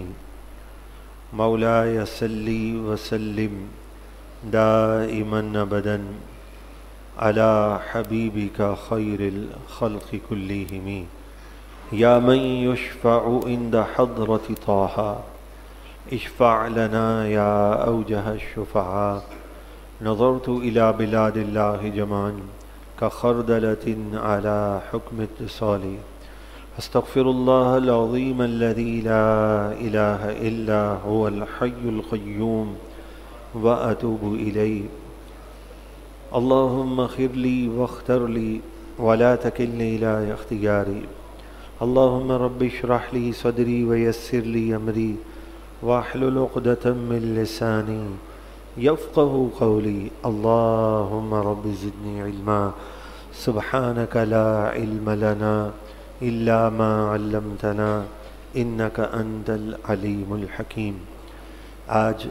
مولاي صل وسلم دائما ابدا على حبيبك خير الخلق كلهم يا من يشفع عند حضرة طه اشفع لنا يا أوجه الشفعاء نظرت إلى بلاد الله جمعا كخردلة على حكم اتصالي استغفر الله العظيم الذي لا إله إلا هو الحي القيوم وأتوب إليه اللهم اغفر لي واختر لي ولا تكلني إلى اختياري اللهم رب اشرح لي صدري ويسر لي أمري واحلل عقدة من لساني يفقه قولي اللهم رب زدني علما سبحانك لا علم لنا إلا ما علمتنا إنك أنت العليم الحكيم۔ آج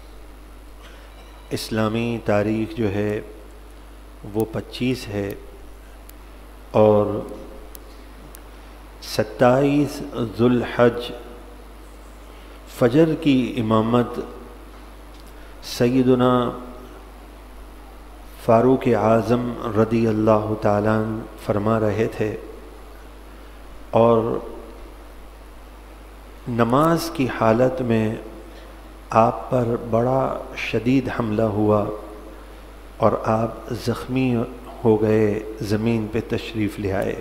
اسلامی تاریخ جو ہے وہ 25 ہے اور 27 ذو الحج فجر کی امامت سیدنا فاروق اعظم رضی اللہ تعالیٰ عنہ فرما رہے تھے، اور نماز کی حالت میں آپ پر بڑا شدید حملہ ہوا اور آپ زخمی ہو گئے، زمین پہ تشریف لے آئے۔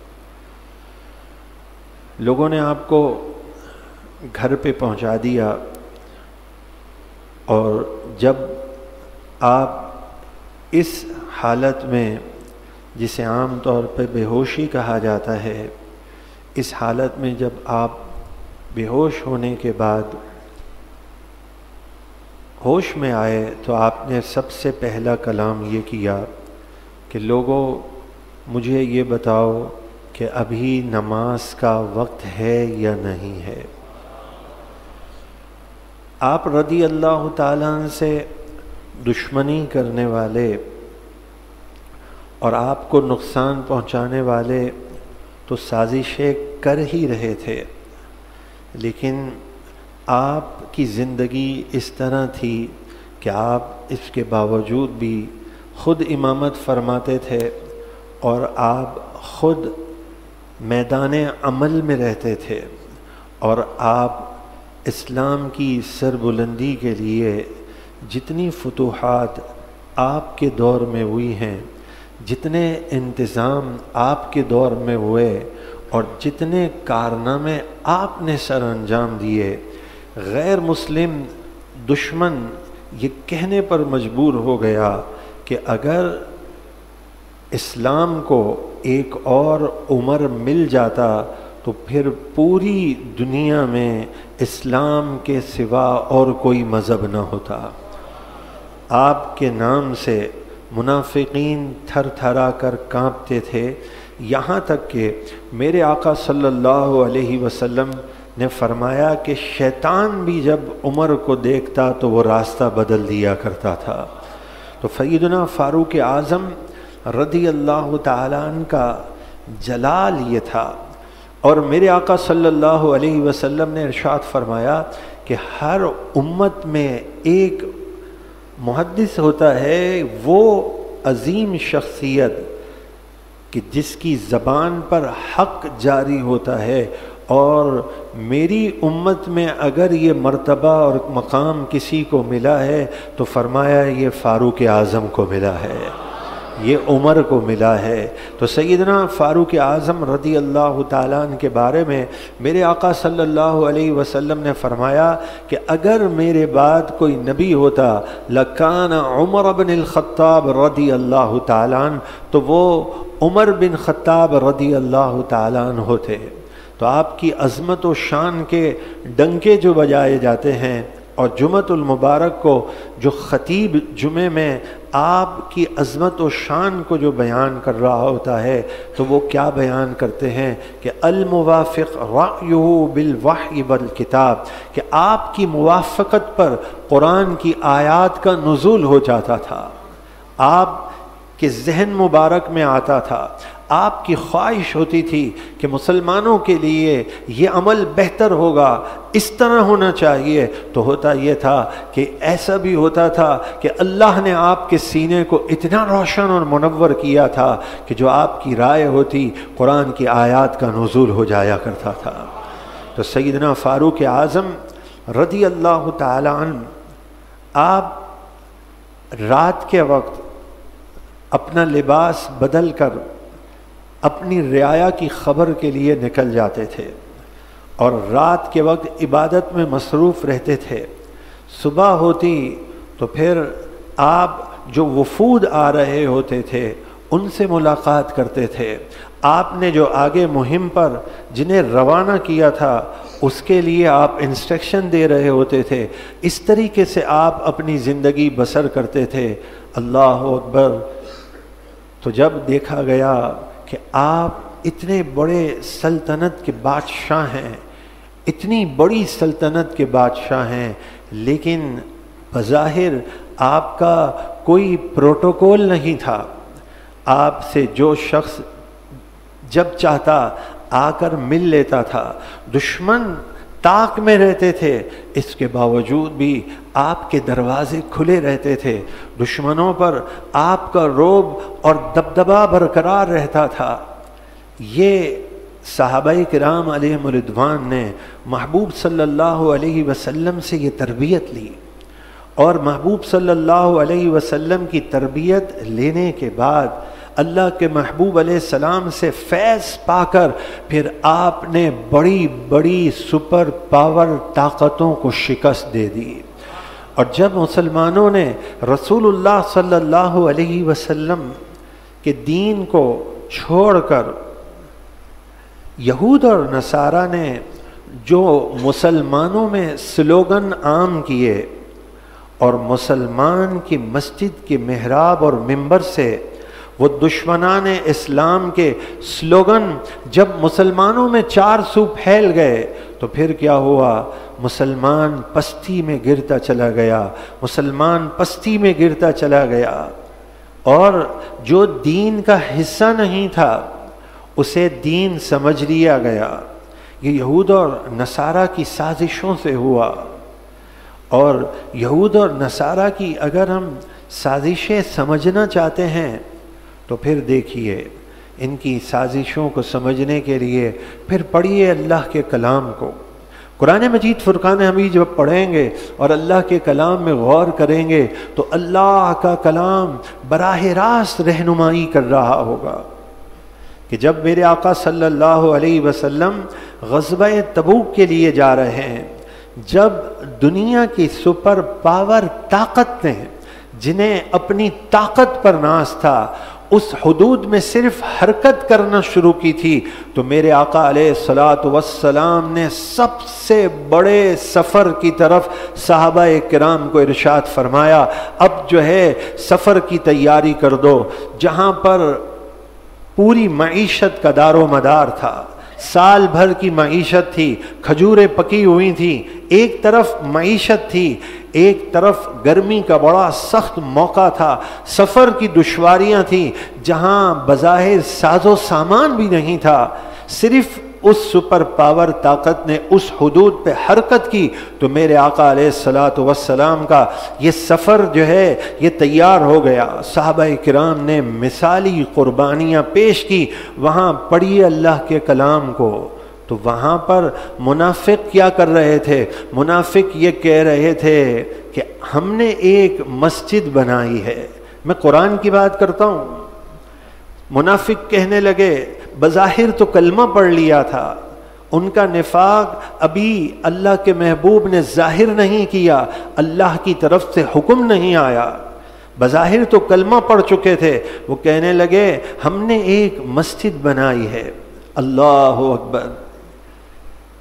لوگوں نے آپ کو گھر پہ پہنچا دیا، اور جب آپ اس حالت میں، جسے عام طور پہ بے ہوشی کہا جاتا ہے، اس حالت میں جب آپ بے ہوش ہونے کے بعد ہوش میں آئے تو آپ نے سب سے پہلا کلام یہ کیا کہ لوگوں مجھے یہ بتاؤ کہ ابھی نماز کا وقت ہے یا نہیں ہے۔ آپ رضی اللہ تعالیٰ عنہ سے دشمنی کرنے والے اور آپ کو نقصان پہنچانے والے تو سازشیں کر ہی رہے تھے، لیکن آپ کی زندگی اس طرح تھی کہ آپ اس کے باوجود بھی خود امامت فرماتے تھے، اور آپ خود میدان عمل میں رہتے تھے، اور آپ اسلام کی سربلندی کے لیے جتنی فتوحات آپ کے دور میں ہوئی ہیں، جتنے انتظام آپ کے دور میں ہوئے، اور جتنے کارنامے آپ نے سر انجام دیے، غیر مسلم دشمن یہ کہنے پر مجبور ہو گیا کہ اگر اسلام کو ایک اور عمر مل جاتا تو پھر پوری دنیا میں اسلام کے سوا اور کوئی مذہب نہ ہوتا۔ آپ کے نام سے منافقین تھر تھرا کر کانپتے تھے، یہاں تک کہ میرے آقا صلی اللہ علیہ وسلم نے فرمایا کہ شیطان بھی جب عمر کو دیکھتا تو وہ راستہ بدل دیا کرتا تھا۔ تو سیدنا فاروق اعظم رضی اللہ تعالیٰ عنہ کا جلال یہ تھا، اور میرے آقا صلی اللہ علیہ وسلم نے ارشاد فرمایا کہ ہر امت میں ایک محدث ہوتا ہے، وہ عظیم شخصیت کہ جس کی زبان پر حق جاری ہوتا ہے، اور میری امت میں اگر یہ مرتبہ اور مقام کسی کو ملا ہے تو فرمایا یہ فاروق اعظم کو ملا ہے، یہ عمر کو ملا ہے۔ تو سیدنا فاروق اعظم رضی اللہ تعالیٰ عنہ کے بارے میں میرے آقا صلی اللہ علیہ وسلم نے فرمایا کہ اگر میرے بعد کوئی نبی ہوتا لکان عمر بن الخطاب رضی اللہ تعالیٰ عنہ، تو وہ عمر بن خطاب رضی اللہ تعالیٰ عنہ ہوتے۔ تو آپ کی عظمت و شان کے ڈنکے جو بجائے جاتے ہیں، اور جمعۃ المبارک کو جو خطیب جمعے میں آپ کی عظمت و شان کو جو بیان کر رہا ہوتا ہے، تو وہ کیا بیان کرتے ہیں کہ الموافق رأیہ بالوحی والکتاب، کہ آپ کی موافقت پر قرآن کی آیات کا نزول ہو جاتا تھا، آپ کے ذہن مبارک میں آتا تھا، آپ کی خواہش ہوتی تھی کہ مسلمانوں کے لیے یہ عمل بہتر ہوگا، اس طرح ہونا چاہیے، تو ہوتا یہ تھا کہ ایسا بھی ہوتا تھا کہ اللہ نے آپ کے سینے کو اتنا روشن اور منور کیا تھا کہ جو آپ کی رائے ہوتی قرآن کی آیات کا نزول ہو جایا کرتا تھا۔ تو سیدنا فاروق اعظم رضی اللہ تعالی عنہ، آپ رات کے وقت اپنا لباس بدل کر اپنی رعایا کی خبر کے لیے نکل جاتے تھے، اور رات کے وقت عبادت میں مصروف رہتے تھے۔ صبح ہوتی تو پھر آپ جو وفود آ رہے ہوتے تھے ان سے ملاقات کرتے تھے، آپ نے جو آگے مہم پر جنہیں روانہ کیا تھا اس کے لیے آپ انسٹرکشن دے رہے ہوتے تھے، اس طریقے سے آپ اپنی زندگی بسر کرتے تھے۔ اللہ اکبر۔ تو جب دیکھا گیا کہ آپ اتنے بڑے سلطنت کے بادشاہ ہیں، اتنی بڑی سلطنت کے بادشاہ ہیں، لیکن بظاہر آپ کا کوئی پروٹوکول نہیں تھا، آپ سے جو شخص جب چاہتا آ کر مل لیتا تھا، دشمن طاق میں رہتے تھے، اس کے باوجود بھی آپ کے دروازے کھلے رہتے تھے، دشمنوں پر آپ کا رعب اور دبدبہ برقرار رہتا تھا۔ یہ صحابہ کرام علیہم رضوان نے محبوب صلی اللہ علیہ وسلم سے یہ تربیت لی، اور محبوب صلی اللہ علیہ وسلم کی تربیت لینے کے بعد اللہ کے محبوب علیہ السلام سے فیض پا کر پھر آپ نے بڑی بڑی سپر پاور طاقتوں کو شکست دے دی۔ اور جب مسلمانوں نے رسول اللہ صلی اللہ علیہ وسلم کے دین کو چھوڑ کر یہود اور نصارہ نے جو مسلمانوں میں سلوگن عام کیے، اور مسلمان کی مسجد کے محراب اور منبر سے وہ دشمنان اسلام کے سلوگن جب مسلمانوں میں چار سو پھیل گئے، تو پھر کیا ہوا؟ مسلمان پستی میں گرتا چلا گیا، مسلمان پستی میں گرتا چلا گیا، اور جو دین کا حصہ نہیں تھا اسے دین سمجھ لیا گیا۔ یہ یہود اور نصارہ کی سازشوں سے ہوا، اور یہود اور نصارہ کی اگر ہم سازشیں سمجھنا چاہتے ہیں تو پھر دیکھیے، ان کی سازشوں کو سمجھنے کے لیے پھر پڑھیے اللہ کے کلام کو۔ قرآن مجید فرقان حمید جب پڑھیں گے اور اللہ کے کلام میں غور کریں گے تو اللہ کا کلام براہ راست رہنمائی کر رہا ہوگا کہ جب میرے آقا صلی اللہ علیہ وسلم غزوہ تبوک کے لیے جا رہے ہیں، جب دنیا کی سپر پاور طاقت نے جنہیں اپنی طاقت پر ناز تھا اس حدود میں صرف حرکت کرنا شروع کی تھی، تو میرے آقا علیہ الصلوۃ والسلام نے سب سے بڑے سفر کی طرف صحابہ کرام کو ارشاد فرمایا، اب جو ہے سفر کی تیاری کر دو۔ جہاں پر پوری معیشت کا دار و مدار تھا، سال بھر کی معیشت تھی، کھجوریں پکی ہوئی تھیں، ایک طرف معیشت تھی، ایک طرف گرمی کا بڑا سخت موقع تھا، سفر کی دشواریاں تھیں، جہاں بظاہر ساز و سامان بھی نہیں تھا، صرف اس سپر پاور طاقت نے اس حدود پہ حرکت کی تو میرے آقا علیہ الصلوۃ والسلام کا یہ سفر جو ہے یہ تیار ہو گیا۔ صحابہ کرام نے مثالی قربانیاں پیش کی۔ وہاں پڑھیے اللہ کے کلام کو، تو وہاں پر منافق کیا کر رہے تھے؟ منافق یہ کہہ رہے تھے کہ ہم نے ایک مسجد بنائی ہے۔ میں قرآن کی بات کرتا ہوں۔ منافق کہنے لگے، بظاہر تو کلمہ پڑھ لیا تھا، ان کا نفاق ابھی اللہ کے محبوب نے ظاہر نہیں کیا، اللہ کی طرف سے حکم نہیں آیا، بظاہر تو کلمہ پڑھ چکے تھے۔ وہ کہنے لگے ہم نے ایک مسجد بنائی ہے۔ اللہ اکبر!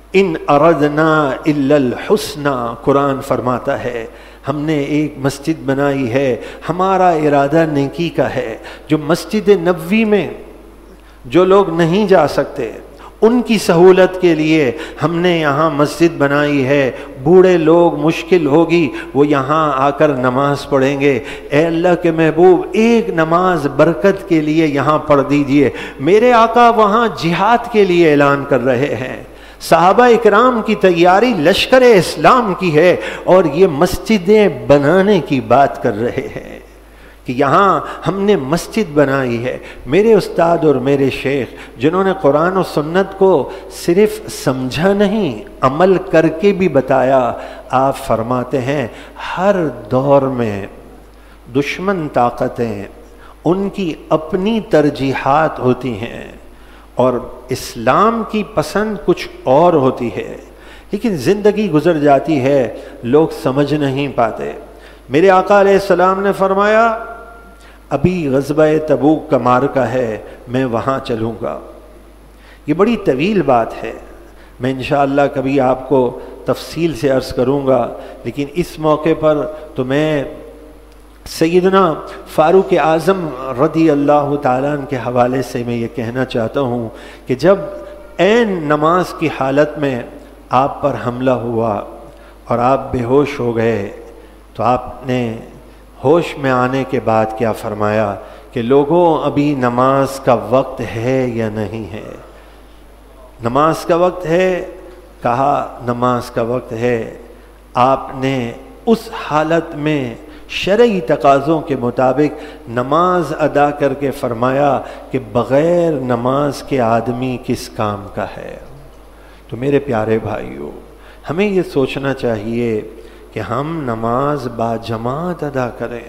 ان اردنا الا الحسنى، قرآن فرماتا ہے ہم نے ایک مسجد بنائی ہے، ہمارا ارادہ نیکی کا ہے۔ جو مسجد نبوی میں جو لوگ نہیں جا سکتے ان کی سہولت کے لیے ہم نے یہاں مسجد بنائی ہے، بوڑھے لوگ مشکل ہوگی وہ یہاں آ کر نماز پڑھیں گے، اے اللہ کے محبوب ایک نماز برکت کے لیے یہاں پڑھ دیجئے۔ میرے آقا وہاں جہاد کے لیے اعلان کر رہے ہیں، صحابہ اکرام کی تیاری لشکر اسلام کی ہے اور یہ مسجدیں بنانے کی بات کر رہے ہیں کہ یہاں ہم نے مسجد بنائی ہے۔ میرے استاد اور میرے شیخ جنہوں نے قرآن و سنت کو صرف سمجھا نہیں عمل کر کے بھی بتایا، آپ فرماتے ہیں ہر دور میں دشمن طاقتیں ان کی اپنی ترجیحات ہوتی ہیں اور اسلام کی پسند کچھ اور ہوتی ہے، لیکن زندگی گزر جاتی ہے، لوگ سمجھ نہیں پاتے۔ میرے آقا علیہ السلام نے فرمایا ابھی غزوہ تبوک کا معرکہ ہے، میں وہاں چلوں گا۔ یہ بڑی طویل بات ہے، میں انشاءاللہ کبھی آپ کو تفصیل سے عرض کروں گا، لیکن اس موقع پر تو میں سیدنا فاروق اعظم رضی اللہ تعالیٰ عنہ کے حوالے سے میں یہ کہنا چاہتا ہوں کہ جب عین نماز کی حالت میں آپ پر حملہ ہوا اور آپ بے ہوش ہو گئے تو آپ نے ہوش میں آنے کے بعد کیا فرمایا کہ لوگوں ابھی نماز کا وقت ہے یا نہیں ہے؟ نماز کا وقت ہے؟ کہا نماز کا وقت ہے۔ آپ نے اس حالت میں شرعی تقاضوں کے مطابق نماز ادا کر کے فرمایا کہ بغیر نماز کے آدمی کس کام کا ہے۔ تو میرے پیارے بھائیوں، ہمیں یہ سوچنا چاہیے کہ ہم نماز با جماعت ادا کریں،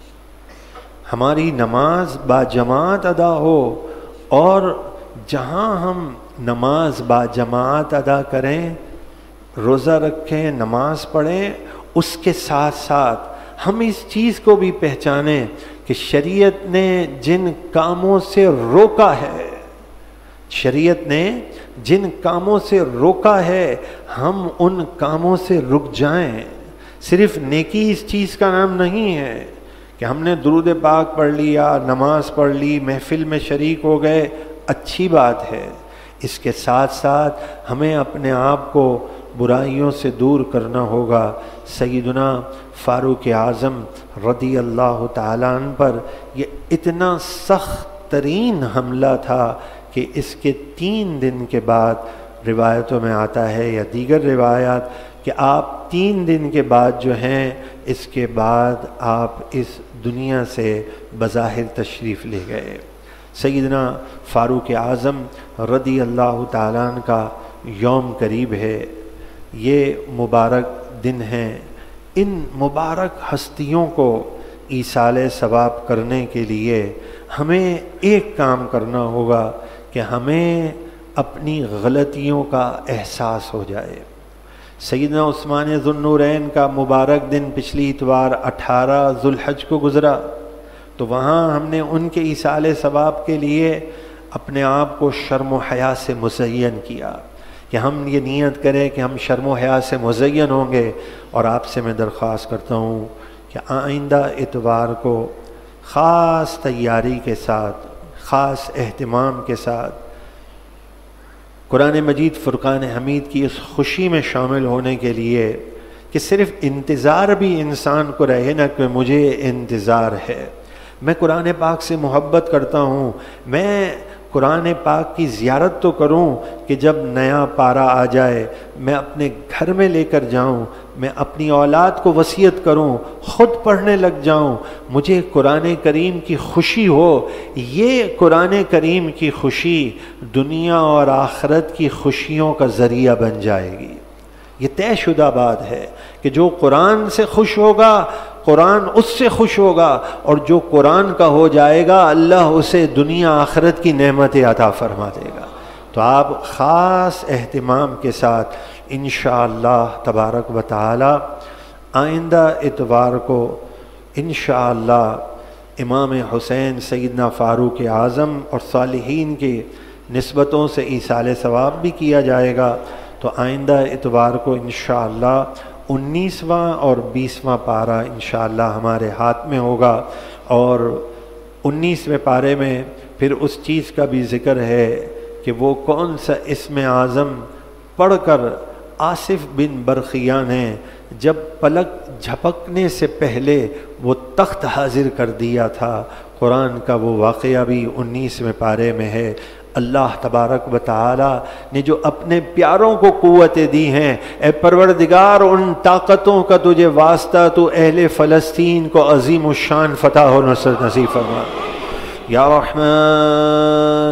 ہماری نماز با جماعت ادا ہو، اور جہاں ہم نماز با جماعت ادا کریں، روزہ رکھیں، نماز پڑھیں، اس کے ساتھ ساتھ ہم اس چیز کو بھی پہچانیں کہ شریعت نے جن کاموں سے روکا ہے، شریعت نے جن کاموں سے روکا ہے ہم ان کاموں سے رک جائیں۔ صرف نیکی اس چیز کا نام نہیں ہے کہ ہم نے درود پاک پڑھ لیا، نماز پڑھ لی، محفل میں شریک ہو گئے، اچھی بات ہے، اس کے ساتھ ساتھ ہمیں اپنے آپ کو برائیوں سے دور کرنا ہوگا۔ سیدنا فاروق اعظم رضی اللہ تعالیٰ عنہ پر یہ اتنا سخت ترین حملہ تھا کہ اس کے 3 دن کے بعد روایتوں میں آتا ہے یا دیگر روایات کہ آپ 3 دن کے بعد جو ہیں اس کے بعد آپ اس دنیا سے بظاہر تشریف لے گئے۔ سیدنا فاروق اعظم رضی اللہ تعالیٰ عنہ کا یوم قریب ہے، یہ مبارک دن ہیں۔ ان مبارک ہستیوں کو ایصال ثواب کرنے کے لیے ہمیں ایک کام کرنا ہوگا کہ ہمیں اپنی غلطیوں کا احساس ہو جائے۔ سیدنا عثمان ذو النورین کا مبارک دن پچھلی اتوار 18 ذو الحج کو گزرا، تو وہاں ہم نے ان کے ایصال ثواب کے لیے اپنے آپ کو شرم و حیا سے مزین کیا کہ ہم یہ نیت کریں کہ ہم شرم و حیا سے مزین ہوں گے۔ اور آپ سے میں درخواست کرتا ہوں کہ آئندہ اتوار کو خاص تیاری کے ساتھ، خاص اہتمام کے ساتھ قرآن مجید فرقان حمید کی اس خوشی میں شامل ہونے کے لیے کہ صرف انتظار بھی انسان کو رہے نا کہ مجھے انتظار ہے، میں قرآن پاک سے محبت کرتا ہوں، میں قرآن پاک کی زیارت تو کروں کہ جب نیا پارہ آ جائے میں اپنے گھر میں لے کر جاؤں، میں اپنی اولاد کو وصیت کروں، خود پڑھنے لگ جاؤں، مجھے قرآن کریم کی خوشی ہو۔ یہ قرآن کریم کی خوشی دنیا اور آخرت کی خوشیوں کا ذریعہ بن جائے گی۔ یہ طے شدہ بات ہے کہ جو قرآن سے خوش ہوگا قرآن اس سے خوش ہوگا، اور جو قرآن کا ہو جائے گا اللہ اسے دنیا آخرت کی نعمتیں عطا فرما دے گا۔ تو آپ خاص اہتمام کے ساتھ انشاءاللہ تبارک و تعالی آئندہ اتوار کو انشاءاللہ امام حسین سیدنا فاروق اعظم اور صالحین کی نسبتوں سے ایصال ثواب بھی کیا جائے گا۔ تو آئندہ اتوار کو انشاءاللہ 19واں اور 20واں پارہ انشاءاللہ ہمارے ہاتھ میں ہوگا، اور 19ویں پارے میں پھر اس چیز کا بھی ذکر ہے کہ وہ کون سا اسم اعظم پڑھ کر آصف بن برخیہ نے جب پلک جھپکنے سے پہلے وہ تخت حاضر کر دیا تھا، قرآن کا وہ واقعہ بھی 19ویں پارے میں ہے۔ اللہ تبارک و تعالی نے جو اپنے پیاروں کو قوتیں دی ہیں، اے پروردگار ان طاقتوں کا تجھے واسطہ، تو اہل فلسطین کو عظیم الشان فتح و نصرت نصیب فرما۔ یا رحمن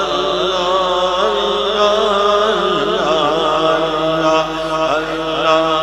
اللہ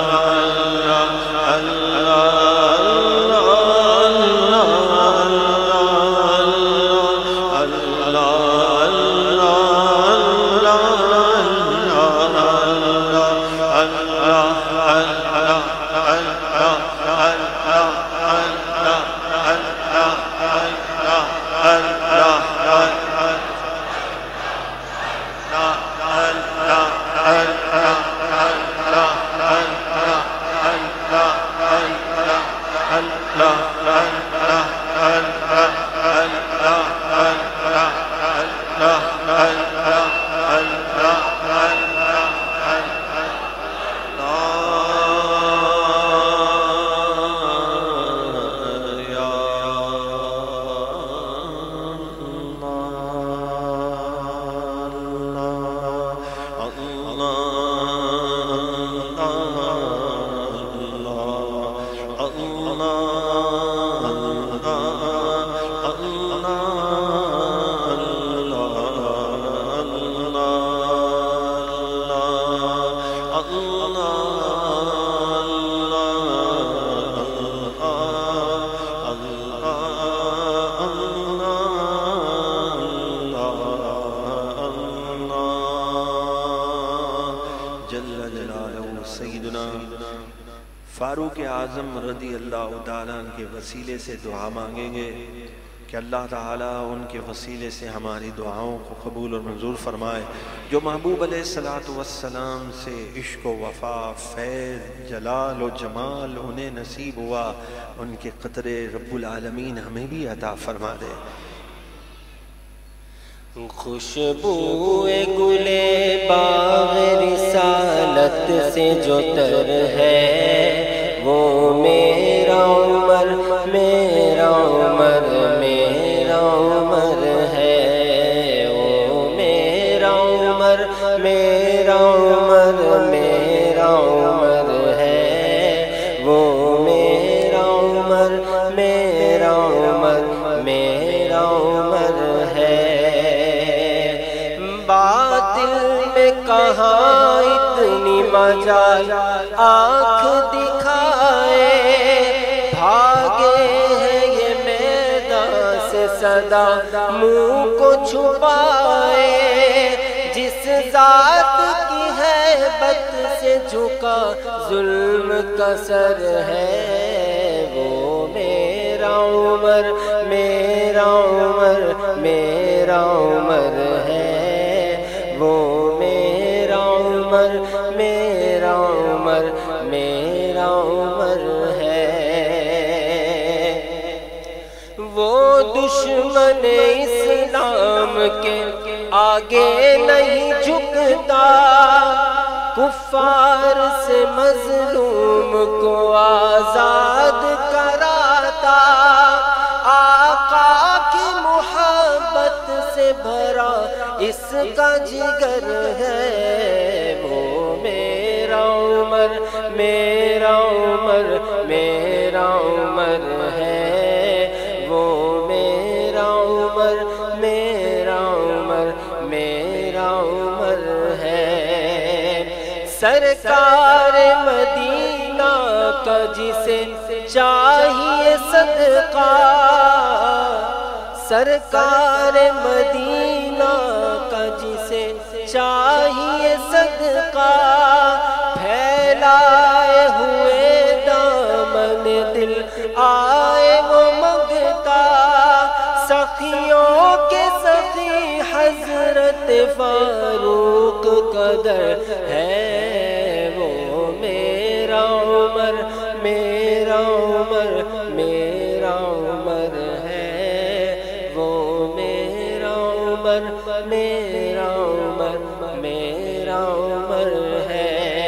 سیدنا فاروق اعظم رضی اللہ تعالیٰ عنہ کے وسیلے سے دعا مانگیں گے کہ اللہ تعالیٰ ان کے وسیلے سے ہماری دعاؤں کو قبول اور منظور فرمائے. جو محبوب علیہ الصلوۃ والسلام سے عشق و وفا، فیض، جلال و جمال انہیں نصیب ہوا، ان کے قطرے رب العالمین ہمیں بھی عطا فرما دے. خوشبوئے گلے باغ رسالت سے جو تر ہے، وہ میرا عمر، میرا عمر، میرا عمر ہے. وہ میرا عمر، میرا عمر، میرا عمر ہے. وہ میرا عمر، میرا عمر، میرا عمر ہے. باطل میں کہاں اتنی مجال آنکھ دکھائے، بھاگے ہیں یہ میدان سے صدا منہ کو چھپائے. جس ذات کی ہیبت سے جھکا ظلم کا سر ہے، وہ میرا عمر، میرا عمر، میرا عمر ہے. وہ میرا عمر، میرا عمر، میرا عمر ہے. وہ دشمن اسلام کے آگے نہیں جھکتا، کفار سے مظلوم کو آزاد کراتا. آقا کی محبت سے بھرا اس کا جگر ہے. وہ میرا عمر، میرا عمر، میرا عمر ہے. وہ میرا عمر، میرا عمر، میرا عمر ہے. سرکار مدینہ کا جسے چاہیے صدقہ، سرکار مدینہ کا جسے چاہیے صدقہ، پھیلائے ہوئے دامن دل آئے وہ منگتا. سخیوں کے سخی حضرت فاروق قدر ہے. وہ میرا عمر، میرا عمر، میرا عمر ہے. وہ میرا عمر، میرا عمر، میرا عمر ہے.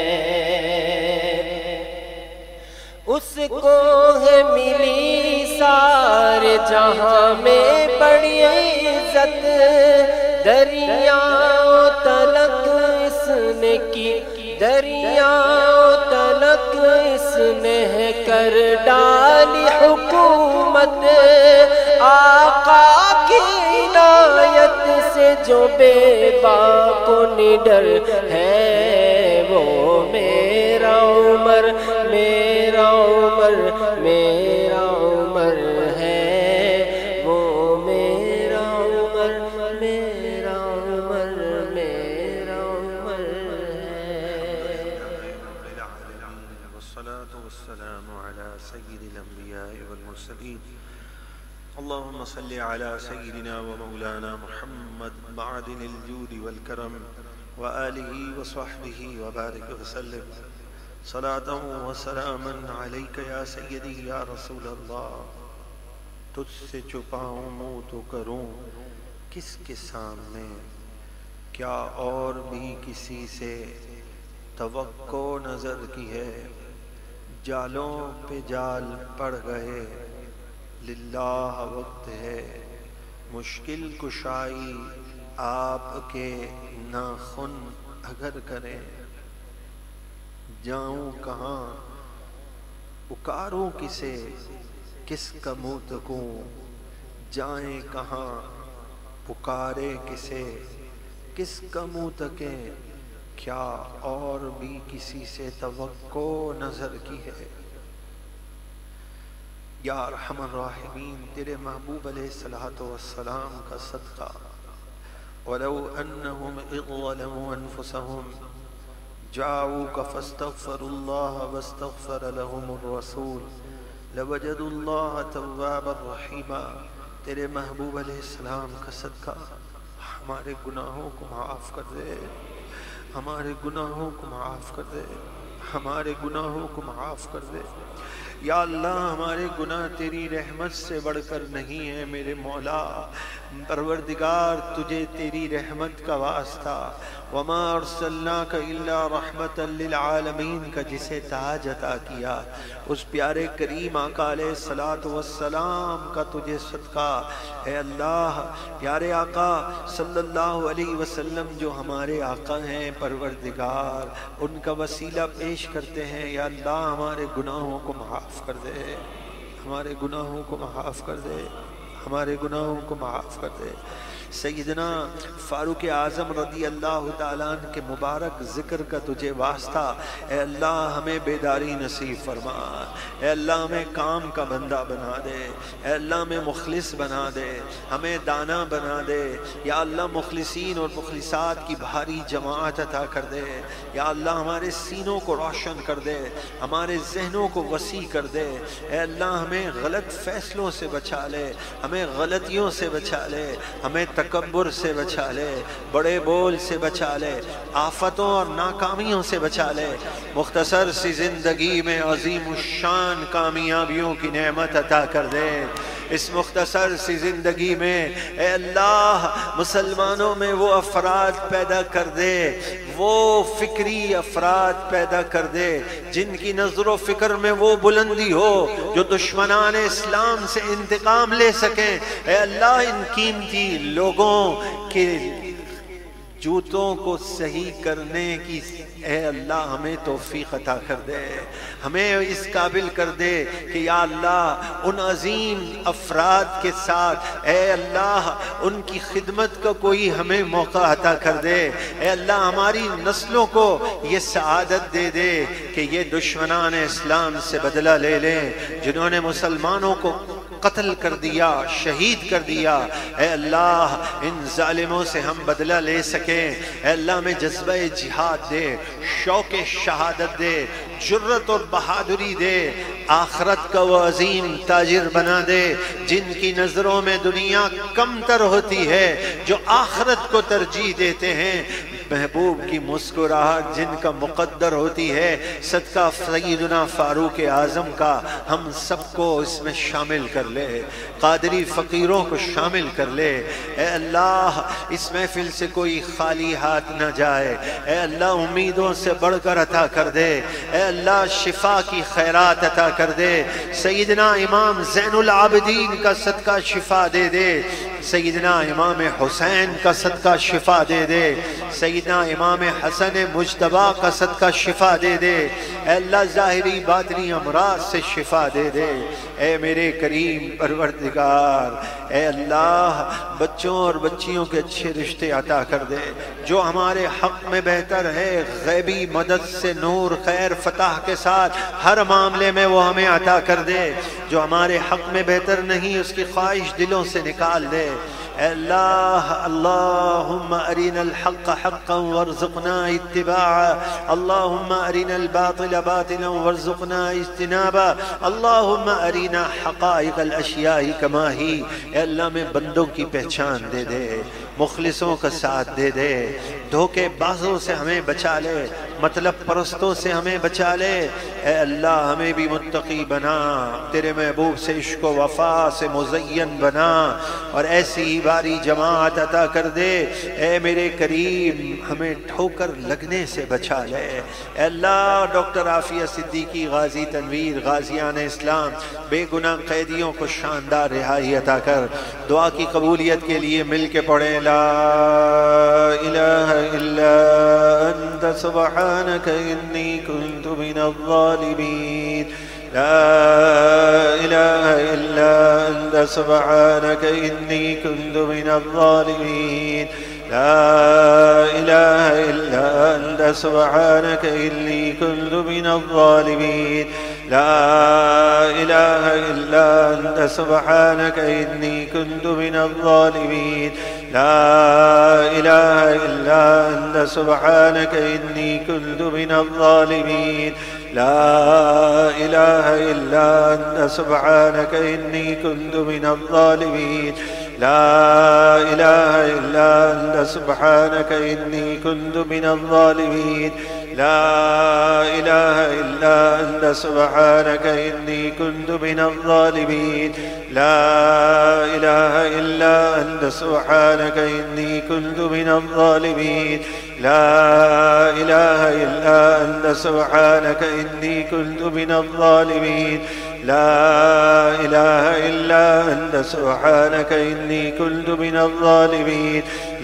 اس کو ہے ملی سارے جہاں میں بڑی عزت، دریاؤں تلک اس نے کی، دریاؤں تلک اس نے کر ڈالی حکومت. آقا کی عنایت سے جو بے باک و نڈر ہے، وہ میرا عمر، میرا عمر، میرا عمر ہے. وہ میرا عمر، میرا عمر، میرا عمر ہے. والصلاة والسلام على سيد الأنبياء والمرسلين. اللهم صل على سيدنا ومولانا محمد معدن الجود والكرم وآله وصحبه وبارك وسلم. صلاة وسلاما عليك يا سيدي يا رسول الله. تجھ سے چھپاؤں منہ تو کروں کس کے سامنے، کیا اور بھی کسی سے توقع نظر کی ہے. جالوں پہ جال پڑ گئے، للہ وقت ہے مشکل کشائی آپ کے ناخن اگر کریں. جاؤں کہاں پکاروں کسے، کس کا منہ تکوں. جائیں کہاں پکارے کسے، کس کا منہ تکیں. کیا اور بھی کسی سے توقع نظر کی ہے. یا ارحم الراحمین، تیرے محبوب علیہ الصلوۃ والسلام کا صدقہ. ولو انہم اذ ظلموا انفسہم، جاؤوک فاستغفروا اللہ واستغفر لهم الرسول لوجدوا اللہ توابا رحیما۔ تیرے محبوب علیہ السلام کا صدقہ ہمارے گناہوں کو معاف کر دے، ہمارے گناہوں کو معاف کر دے، ہمارے گناہوں کو معاف کر دے۔ یا اللہ ہمارے گناہ تیری رحمت سے بڑھ کر نہیں ہیں میرے مولا، پروردگار تجھے تیری رحمت کا واسطہ وما ارسلناک الا رحمتا للعالمین کا جسے تاج عطا کیا، اس پیارے کریم آقا علیہ الصلوۃ والسلام کا تجھے صدقہ۔ اے اللہ پیارے آقا صلی اللہ علیہ وسلم جو ہمارے آقا ہیں پروردگار، ان کا وسیلہ پیش کرتے ہیں۔ یا اللہ ہمارے گناہوں کو معاف کر دے، ہمارے گناہوں کو معاف کر دے، ہمارے گناہوں کو معاف کر دے۔ سیدنا فاروق اعظم رضی اللہ تعالیٰ عنہ کے مبارک ذکر کا تجھے واسطہ، اے اللہ ہمیں بیداری نصیب فرما، اے اللہ ہمیں کام کا بندہ بنا دے، اے اللہ ہمیں مخلص بنا دے، ہمیں دانا بنا دے۔ یا اللہ مخلصین اور مخلصات کی بھاری جماعت عطا کر دے۔ یا اللہ ہمارے سینوں کو روشن کر دے، ہمارے ذہنوں کو وسیع کر دے۔ اے اللہ ہمیں غلط فیصلوں سے بچا لے، ہمیں غلطیوں سے بچا لے، ہمیں تکبر سے بچا لے، بڑے بول سے بچا لے، آفتوں اور ناکامیوں سے بچا لے۔ مختصر سی زندگی میں عظیم الشان کامیابیوں کی نعمت عطا کر دے۔ اس مختصر سی زندگی میں اے اللہ مسلمانوں میں وہ افراد پیدا کر دے، وہ فکری افراد پیدا کر دے جن کی نظر و فکر میں وہ بلندی ہو جو دشمنان اسلام سے انتقام لے سکیں۔ اے اللہ ان قیمتی لوگوں کے جوتوں کو صحیح کرنے کی اے اللہ ہمیں توفیق عطا کر دے، ہمیں اس قابل کر دے کہ یا اللہ ان عظیم افراد کے ساتھ اے اللہ ان کی خدمت کا کوئی ہمیں موقع عطا کر دے۔ اے اللہ ہماری نسلوں کو یہ سعادت دے دے کہ یہ دشمنان اسلام سے بدلہ لے لیں جنہوں نے مسلمانوں کو قتل کر دیا، شہید کر دیا۔ اے اللہ ان ظالموں سے ہم بدلہ لے سکیں۔ اے اللہ ہمیں جذبہ جہاد دے، شوق شہادت دے، جرت اور بہادری دے، آخرت کا وہ عظیم تاجر بنا دے جن کی نظروں میں دنیا کم تر ہوتی ہے، جو آخرت کو ترجیح دیتے ہیں۔ محبوب کی مسکراہٹ جن کا مقدر ہوتی ہے، صدقہ سیدنا فاروق اعظم کا ہم سب کو اس میں شامل کر لے، قادری فقیروں کو شامل کر لے۔ اے اللہ اس محفل سے کوئی خالی ہاتھ نہ جائے۔ اے اللہ امیدوں سے بڑھ کر عطا کر دے۔ اے اللہ شفا کی خیرات عطا کر دے۔ سیدنا امام زین العابدین کا صدقہ شفا دے دے، سیدنا امام حسین کا صدقہ شفا دے دے، سیدنا امام حسن مجتبی کا صدقہ شفا دے دے۔ اے اللہ ظاہری باطنی امراض سے شفا دے دے۔ اے میرے کریم پروردگار، اے اللہ بچوں اور بچیوں کے اچھے رشتے عطا کر دے، جو ہمارے حق میں بہتر ہے غیبی مدد سے نور خیر فتح کے ساتھ ہر معاملے میں وہ ہمیں عطا کر دے، جو ہمارے حق میں بہتر نہیں اس کی خواہش دلوں سے نکال دے۔ اے اللہ اللہم ارنا الحق حقا وارزقنا اتباعا، اللہم ارنا الباطل باطلا وارزقنا اجتنابا، اللہم ارنا حقائق الاشیاء کما ہی۔ اے اللہ میں بندوں کی پہچان دے دے، مخلصوں کا ساتھ دے دے، دھوکے بازوں سے ہمیں بچا لے، مطلب پرستوں سے ہمیں بچا لے۔ اے اللہ ہمیں بھی متقی بنا، تیرے محبوب سے عشق و وفا سے مزین بنا، اور ایسی باری جماعت عطا کر دے۔ اے میرے کریم ہمیں ٹھوکر لگنے سے بچا لے۔ اے اللہ ڈاکٹر عافیہ صدیقی غازی تنویر غازیان اسلام بے گناہ قیدیوں کو شاندار رہائی عطا کر۔ دعا کی قبولیت کے لیے مل کے پڑھیں لا الہ الا انت سبحانک انی کنت من الظالمین، لا الہ الا انت سبحانک انی کنت من الظالمین، لا الہ الا انت سبحانک انی کنت من الظالمین، لا الہ الا انت سبحانک انی کنت من الظالمین، لا إله إلا أنت سبحانك إني كنت من الظالمين لا إله إلا أنت سبحانك إني كنت من الظالمين لا إله إلا أنت سبحانك إني كنت من الظالمين لا إله إلا أنت سبحانك إني كنت من الظالمين لا إله إلا أنت سبحانك إني كنت من الظالمين لا إله إلا أنت سبحانك إني كنت من الظالمين لا إله إلا أنت سبحانك إني كنت من الظالمين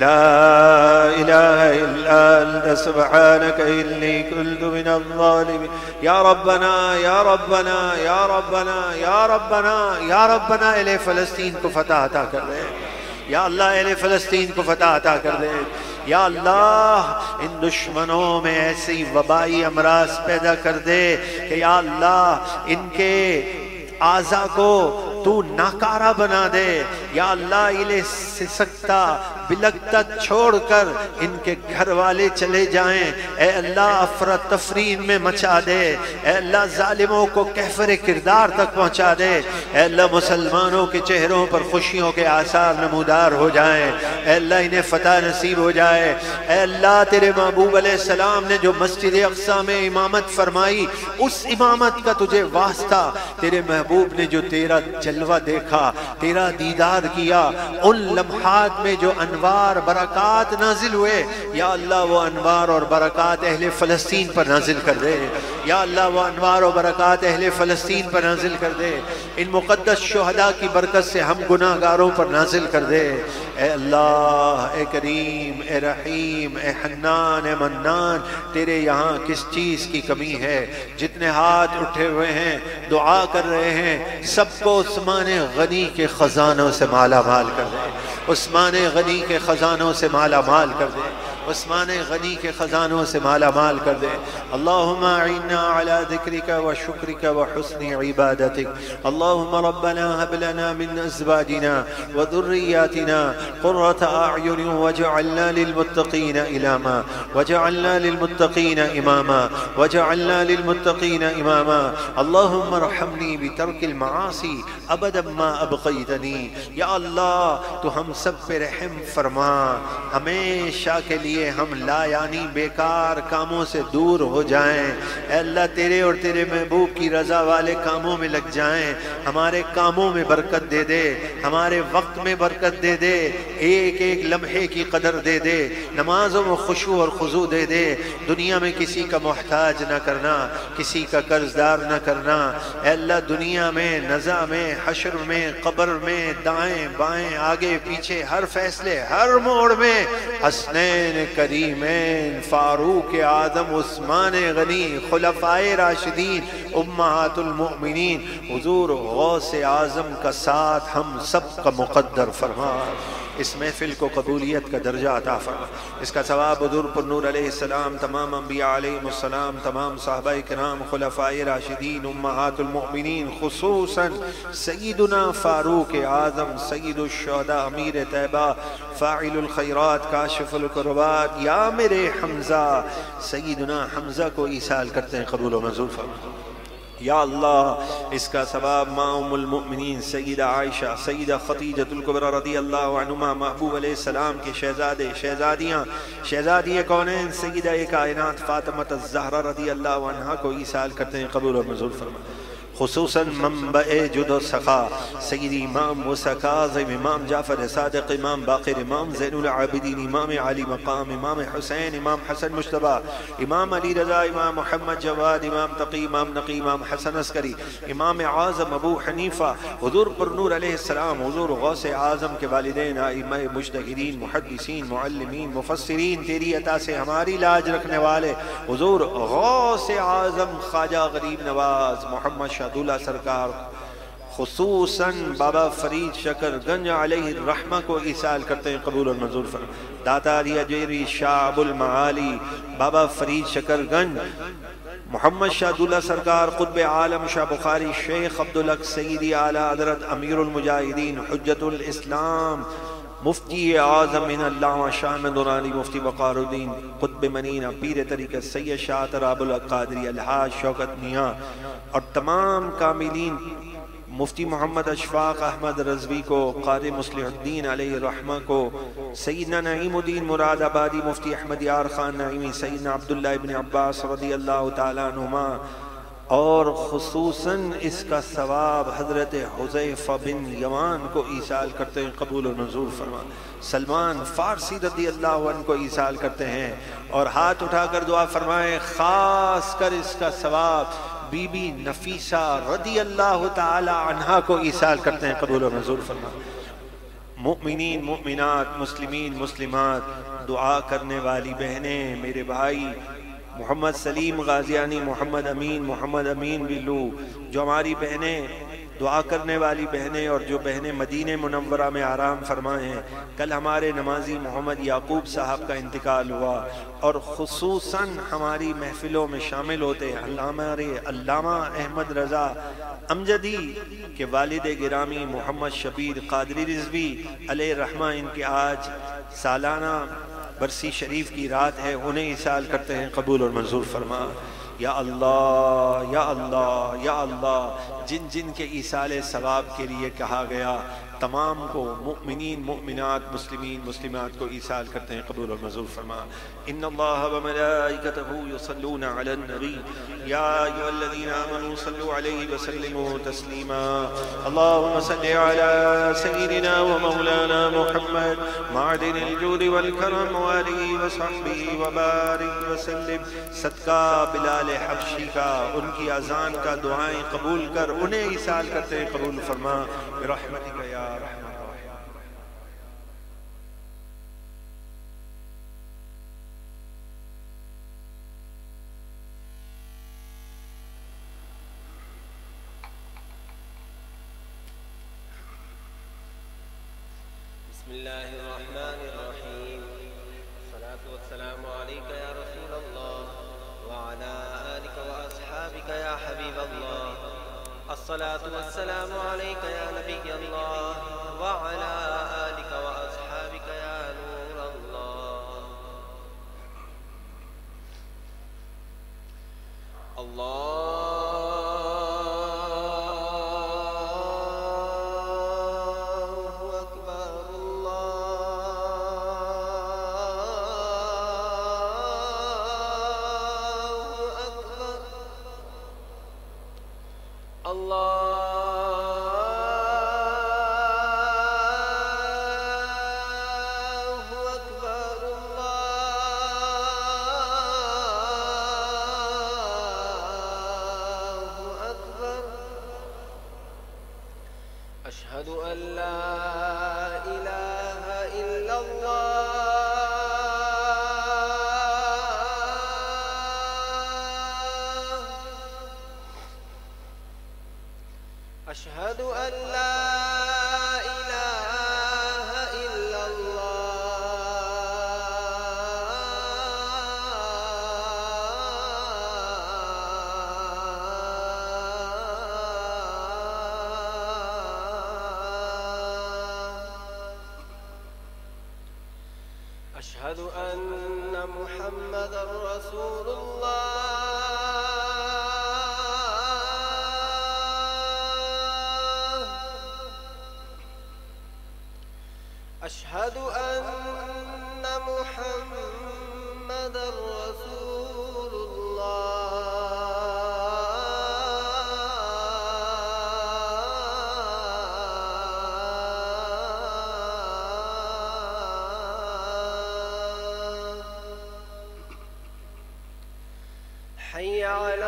لا إله إلا أنت سبحانك إني كنت من الظالمين يا ربنا يا ربنا يا ربنا يا ربنا يا ربنا اہل فلسطین کو فتح عطا کر دے یا اللہ اہل فلسطین کو فتح عطا کر دے یا اللہ ان دشمنوں میں ایسی وبائی امراض پیدا کر دے کہ یا اللہ ان کے اعضاء کو تو ناکارہ بنا دے یا اللہ انہیں سسکتا بلکتا چھوڑ کر ان کے گھر والے چلے جائیں اے اللہ افراتفری میں مچا دے اے اللہ ظالموں کو کہفر کردار تک پہنچا دے اے اللہ مسلمانوں کے چہروں پر خوشیوں کے آثار نمودار ہو جائیں اے اللہ انہیں فتح نصیب ہو جائے اے اللہ تیرے محبوب علیہ السلام نے جو مسجد اقصی میں امامت فرمائی اس امامت کا تجھے واسطہ تیرے محبوب نے جو تیرا جلوہ دیکھا تیرا دیدار کیا ان لمحات میں جو انوار برکات نازل ہوئے یا اللہ وہ انوار اور برکات اہل فلسطین پر نازل کر دے یا اللہ وہ انوار و برکات اہل فلسطین پر نازل کر دے ان مقدس شہداء کی برکت سے ہم گناہ گاروں پر نازل کر دے اے اللہ اے کریم اے رحیم اے حنان اے منان تیرے یہاں کس چیز کی کمی ہے جتنے ہاتھ اٹھے ہوئے ہیں دعا کر رہے ہیں سب کو عثمان غنی کے خزانوں سے مالا مال کر دے عثمان غنی کے خزانوں سے مالا مال کر دے عثمان غنی کے خزانوں سے مالا مال کر دے اللہم اعنا علی ذکرک و شکرک و حسن عبادتک اللہم ربنا هب لنا من ازواجنا و ذریاتنا قرۃ اعین واجعلنا للمتقین اماما واجعلنا للمتقین اماما واجعلنا للمتقین اماما اللہم ارحمنی بترک المعاصی ابدا ما ابقیتنی یا اللہ تو ہم سب پہ رحم فرما ہمیشہ کے لیے ہم لا یعنی بیکار کاموں سے دور ہو جائیں اے اللہ تیرے اور تیرے محبوب کی رضا والے کاموں میں لگ جائیں ہمارے کاموں میں برکت دے دے ہمارے وقت میں برکت دے دے ایک ایک لمحے کی قدر دے دے نمازوں میں خشوع اور خضوع دے دے دنیا میں کسی کا محتاج نہ کرنا کسی کا قرض دار نہ کرنا اے اللہ دنیا میں نزا میں حشر میں قبر میں دائیں بائیں آگے پیچھے ہر فیصلے ہر موڑ میں حسنین کریمین فاروق اعظم عثمان غنی خلفائے راشدین امہات المؤمنین حضور غوث اعظم کا ساتھ ہم سب کا مقدر فرما اس محفل کو قبولیت کا درجہ عطا فرما اس کا ثواب حضور پر نور علیہ السلام تمام انبیاء علیہ السلام تمام صحابہ کرام خلفائے راشدین امہات المؤمنین خصوصاً سیدنا فاروق اعظم سید الشہداء امیر طیبہ فاعل الخیرات کاشف الکربات یا میرے حمزہ سیدنا حمزہ کو ایصال کرتے ہیں قبول و منظور فرما یا اللہ اس کا ثواب ماں ام المؤمنین سیدہ عائشہ سیدہ خدیجہ الکبریٰ رضی اللہ عنہما محبوب علیہ السلام کے شہزادے شہزادیاں شہزادی کونین سیدہ کائنات فاطمہ الزہرا رضی اللہ عنہا کو ایصال کرتے ہیں قبول و منظور فرما خصوصاً منبع جد و سخا سید امام موسیٰ کاظم امام جعفر صادق امام باقر امام زین العابدین امام علی مقام امام حسین امام حسن مجتبی امام علی رضا امام محمد جواد امام تقی امام نقی امام حسن عسکری امام اعظم ابو حنیفہ حضور پر نور علیہ السلام حضور غوث اعظم کے والدین ائمہ مجتہدین محدثین معلمین مفسرین تیری عطا سے ہماری لاج رکھنے والے حضور غوث اعظم خواجہ غریب نواز محمد شاہدولہ سرکار خصوصاً بابا فرید شکر گنج علیہ الرحمہ کو ایصال کرتے ہیں قبول اور منظور فرما داتا علی اجیری شعب المعالی بابا فرید شکر گنج محمد شاہدولہ سرکار قطب عالم شاہ بخاری شیخ عبدالحق سیدی اعلیٰ حضرت امیر المجاہدین حجت الاسلام مفتی اعظم من علامہ شاہ نورانی مفتی وقار الدین قطب منینہ پیر طریقت سید شاہ تراب القادری الحاج شوکت میاں اور تمام کاملین، مفتی محمد اشفاق احمد رضوی کو، قاری مصلح الدین علیہ الرحمہ کو، سیدنا نعیم الدین مراد آبادی، مفتی احمد یار خان نعیمی، سیدنا عبداللہ ابن عباس رضی اللہ تعالیٰ عنہما، اور خصوصاً اس کا ثواب حضرت حذیفہ بن یمان کو ایصال کرتے ہیں، قبول و منظور فرما۔ سلمان فارسی رضی اللہ عنہ کو ایصال کرتے ہیں، اور ہاتھ اٹھا کر دعا فرمائیں خاص کر اس کا ثواب بی بی نفیسہ رضی اللہ تعالی عنہا کو ایصال کرتے ہیں، قبول و منظور فرما۔ مؤمنین مؤمنات، مسلمین مسلمات، دعا کرنے والی بہنیں، میرے بھائی محمد سلیم غازیانی، محمد امین بلو، جو ہماری بہنیں دعا کرنے والی بہنیں اور جو بہنیں مدینہ منورہ میں آرام فرمائے ہیں، کل ہمارے نمازی محمد یعقوب صاحب کا انتقال ہوا، اور خصوصاً ہماری محفلوں میں شامل ہوتے علامہ احمد رضا امجدی کے والد گرامی محمد شبیر قادری رضوی علیہ الرحمہ، ان کے آج سالانہ برسی شریف کی رات ہے، انہیں ایصال کرتے ہیں، قبول اور منظور فرما۔ یا اللہ یا اللہ یا اللہ، جن جن کے ایصال ثواب کے لیے کہا گیا تمام کو، مؤمنین مؤمنات، مسلمین مسلمات کو ایصال کرتے ہیں، قبول اور منظور فرما۔ ان اللہ وملائکتہ یصلون علی النبی یا ایھا الذین آمنوا صلوا علیہ وسلموا تسلیما۔ اللہم صل علی سیدنا ومولانا محمد معدن الجود والکرم وآلہ وصحبہ وبارک وسلم۔ صدقہ بلال حبشی کا، ان کی اذان کا دعائیں قبول کر انہیں ایصال کرتے ہیں، قبول فرما برحمتک یا رحمت۔ بسم اللہ الرحمن الرحیم، الصلاة والسلام علیکہ یا رسول اللہ وعلا آلک واصحابک یا حبیب اللہ، الصلاة والسلام علیکہ یا نبی اللہ وعلا آلک واصحابک یا نور اللہ۔ أشهد أن لا إله إلا الله، أشهد أن لا إله إلا أشهد أن محمدًا رسول الله، أشهد أن محمدًا رسول حي على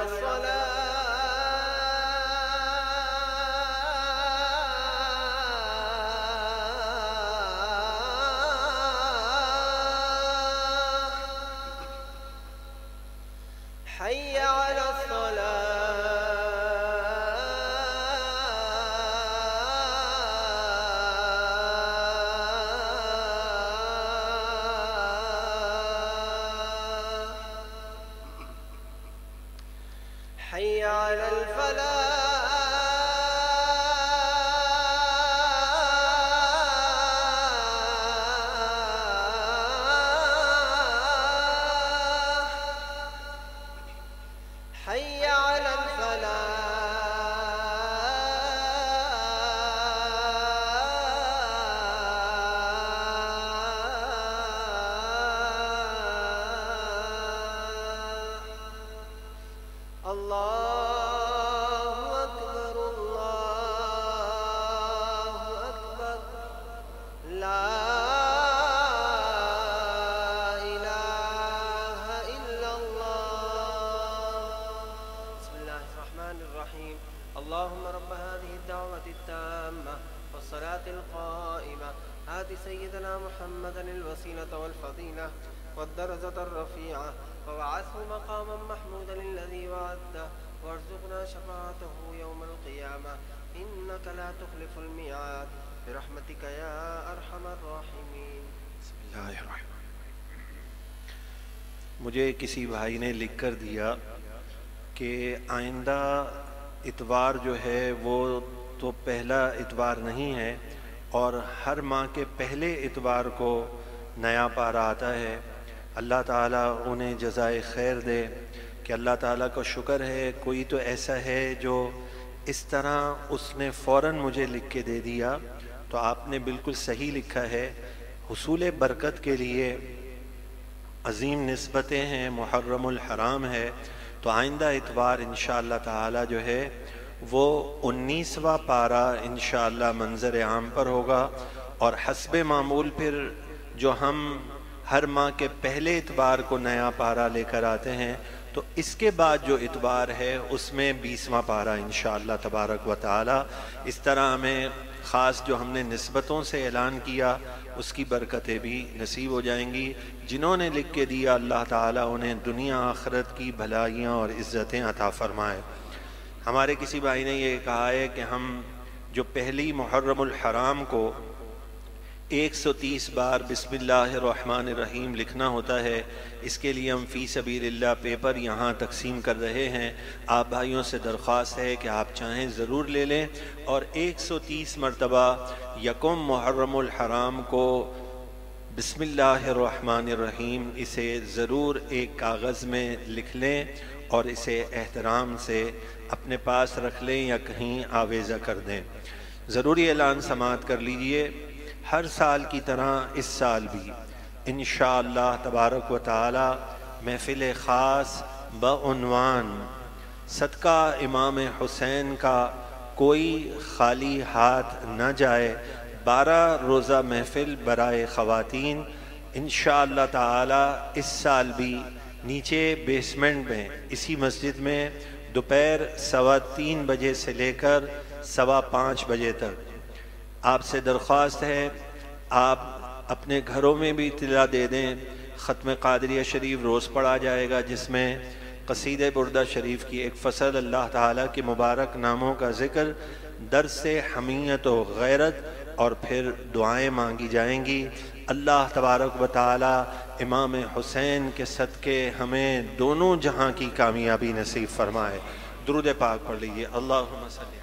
الصلاة، الرحيم اللهم رب هذه الدعوة التامة والصلاة القائمة آت سيدنا محمدا الوسيلة والفضيلة والدرجة الرفيعة وابعثه مقاما محمودا الذي وعدته وارزقنا شفاعته يوم القيامة إنك لا تخلف الميعاد برحمتك يا أرحم الراحمين. بسم اللہ الرحمن. مجھے کسی بھائی نے لکھ کر دیا کہ آئندہ اتوار جو ہے وہ تو پہلا اتوار نہیں ہے اور ہر ماہ کے پہلے اتوار کو نیا پارہ آتا ہے. اللہ تعالیٰ انہیں جزائے خیر دے کہ اللہ تعالیٰ کا شکر ہے کوئی تو ایسا ہے جو اس طرح اس نے فوراً مجھے لکھ کے دے دیا. تو آپ نے بالکل صحیح لکھا ہے. حصول برکت کے لیے عظیم نسبتیں ہیں، محرم الحرام ہے. تو آئندہ اتوار انشاءاللہ تعالی جو ہے وہ 19واں پارہ انشاءاللہ منظر عام پر ہوگا. اور حسب معمول پھر جو ہم ہر ماہ کے پہلے اتوار کو نیا پارہ لے کر آتے ہیں تو اس کے بعد جو اتوار ہے اس میں 20واں پارہ انشاءاللہ تبارک و تعالی. اس طرح ہمیں خاص جو ہم نے نسبتوں سے اعلان کیا اس کی برکتیں بھی نصیب ہو جائیں گی. جنہوں نے لکھ کے دیا اللہ تعالیٰ انہیں دنیا آخرت کی بھلائیاں اور عزتیں عطا فرمائے. ہمارے کسی بھائی نے یہ کہا ہے کہ ہم جو پہلی محرم الحرام کو 130 بار بسم اللہ الرحمن الرحیم لکھنا ہوتا ہے، اس کے لیے ہم فی سبیل اللہ پیپر یہاں تقسیم کر رہے ہیں. آپ بھائیوں سے درخواست ہے کہ آپ چاہیں ضرور لے لیں اور 130 مرتبہ یکم محرم الحرام کو بسم اللہ الرحمن الرحیم اسے ضرور ایک کاغذ میں لکھ لیں اور اسے احترام سے اپنے پاس رکھ لیں یا کہیں آویزہ کر دیں. ضروری اعلان سماعت کر لیجئے. ہر سال کی طرح اس سال بھی انشاءاللہ تبارک و تعالی محفل خاص بعنوان صدقہ امام حسین کا کوئی خالی ہاتھ نہ جائے 12 روزہ محفل برائے خواتین انشاءاللہ تعالی اس سال بھی نیچے بیسمنٹ میں اسی مسجد میں دوپہر 3:15 بجے سے لے کر 5:15 بجے تک. آپ سے درخواست ہے آپ اپنے گھروں میں بھی اطلاع دے دیں. ختم قادریہ شریف روز پڑھا جائے گا جس میں قصیدہ بردہ شریف کی ایک فصل اللہ تعالیٰ کے مبارک ناموں کا ذکر، درس حمیت و غیرت اور پھر دعائیں مانگی جائیں گی. اللہ تبارک و تعالی امام حسین کے صدقے ہمیں دونوں جہاں کی کامیابی نصیب فرمائے. درود پاک پڑھ لیجیے. اللہم صلی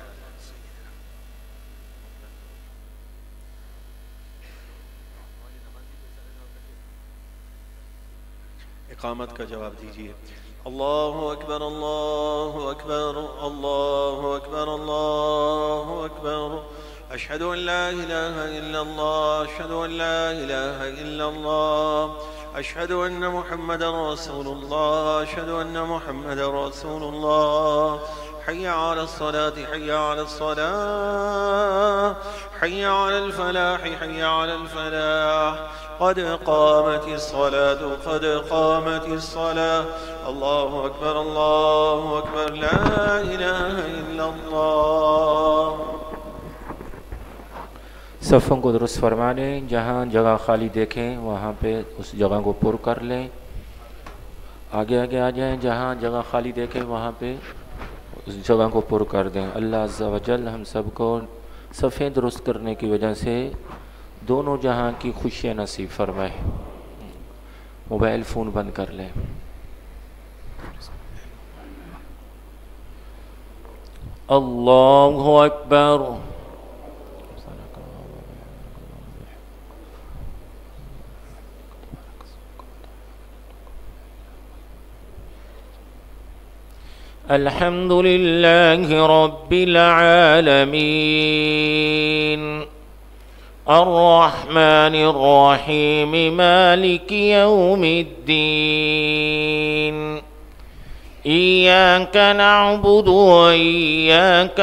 اقامت کا جواب دیجیے. اللہ اکبر اللہ اکبر اللہ اکبر اللہ اکبر. اشہد ان لا الہ الا اللہ اشہد ان لا الہ الا اللہ اشہد ان محمد رسول اللہ اشہد ان محمد رسول اللہ. حی علی الصلاة حی علی الصلاة حی علی الفلاح حی علی الفلاح. قد قامت الصلاة قد قامت الصلاة. اللہ اکبر لا الہ الا اللہ. صفوں کو درست فرما لیں. جہاں جگہ خالی دیکھیں وہاں پہ اس جگہ کو پر کر لیں. آگے آگے آ جائیں. جہاں جگہ خالی دیکھیں وہاں پہ اس جگہ کو پر کر دیں. اللہ عز و جل ہم سب کو صفیں درست کرنے کی وجہ سے دونوں جہاں کی خوشیاں نصیب فرمائے. موبائل فون بند کر لیں. اللہ اکبر. الحمد لله رب العالمين الرحمن الرحيم مالك يوم الدين إياك نعبد وإياك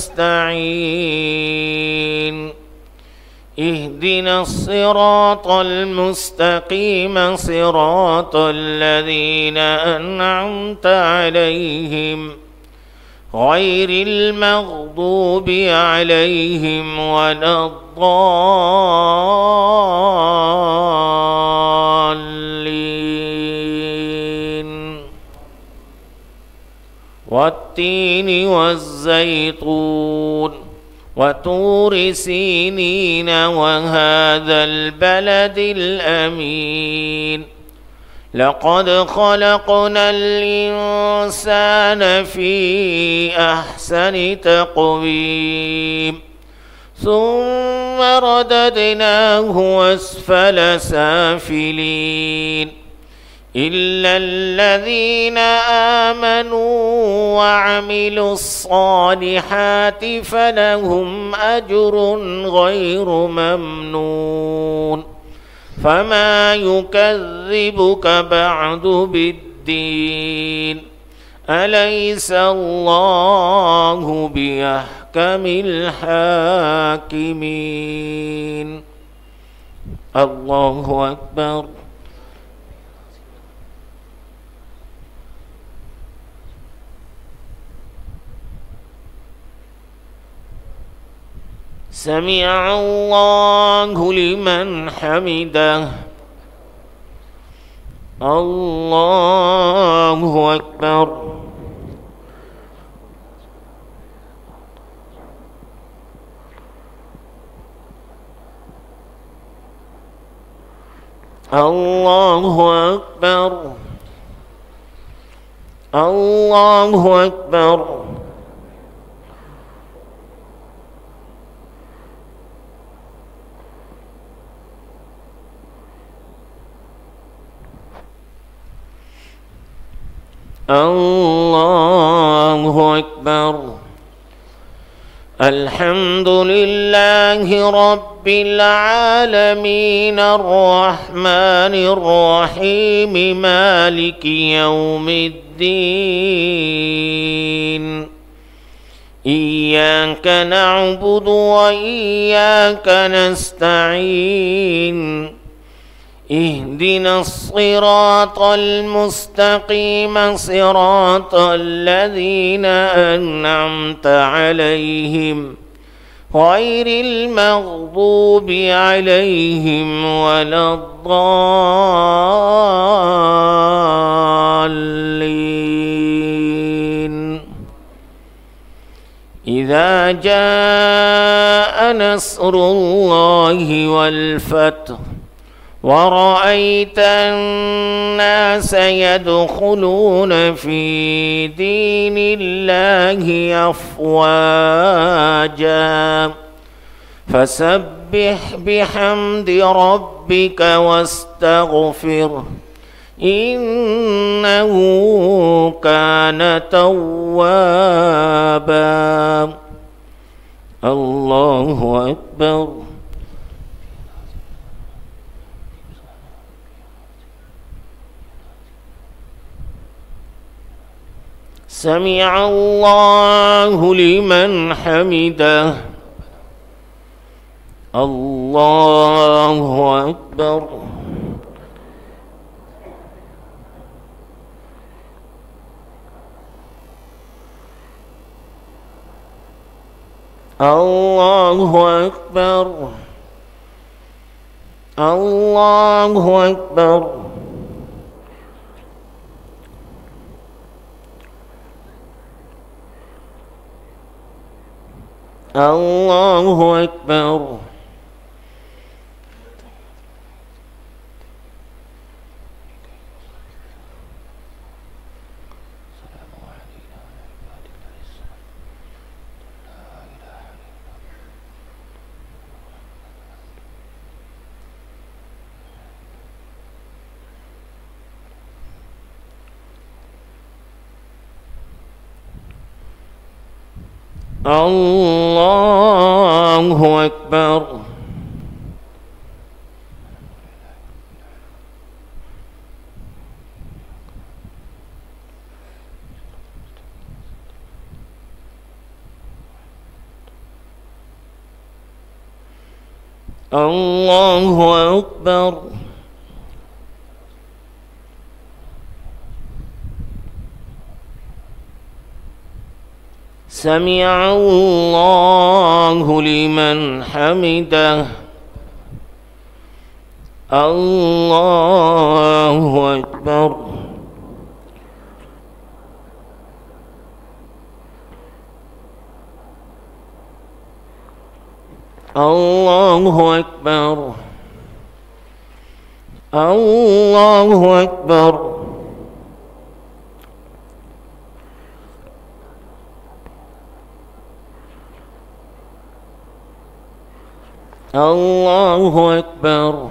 نستعين اهدنا الصراط المستقيم صراط الذين أنعمت عليهم غير المغضوب عليهم ولا الضالين. والتين والزيتون وطور سينين وهذا البلد الأمين. لقد خلقنا الإنسان في أحسن تقويم ثم رددناه أسفل سافلين إلا الذين آمنوا وعملوا الصالحات فلهم أجر غير ممنون. فما يكذبك بعد بالدين أليس الله بأحكم الحاكمين. الله أكبر. سمع الله لمن حمده. الله أكبر. الله أكبر. الله أكبر. الله أكبر. الحمد لله رب العالمين الرحمن الرحيم مالك يوم الدين. إياك نعبد وإياك نستعين. اهدنا الصراط المستقيم صراط الذين أنعمت عليهم غير المغضوب عليهم ولا الضالين. إذا جاء نصر الله والفتح ورأيت الناس يدخلون في دين الله أفواجا فسبح بحمد ربك واستغفره إنه كان توابا. الله أكبر. سمع الله لمن حمده. الله أكبر. الله أكبر. الله أكبر. الله أكبر. الله أكبر. الله أكبر. سمع الله لمن حمده. الله أكبر. الله أكبر. الله أكبر. الله أكبر.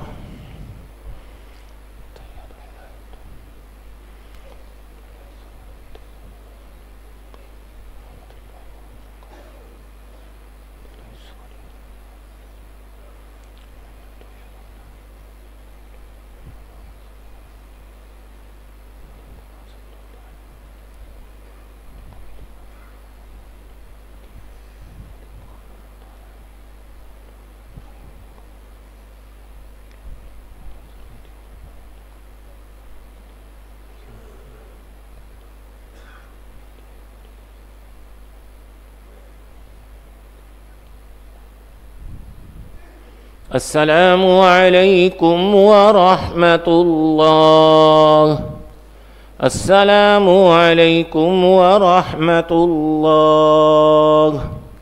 السلام عليكم ورحمة الله. السلام عليكم ورحمة الله.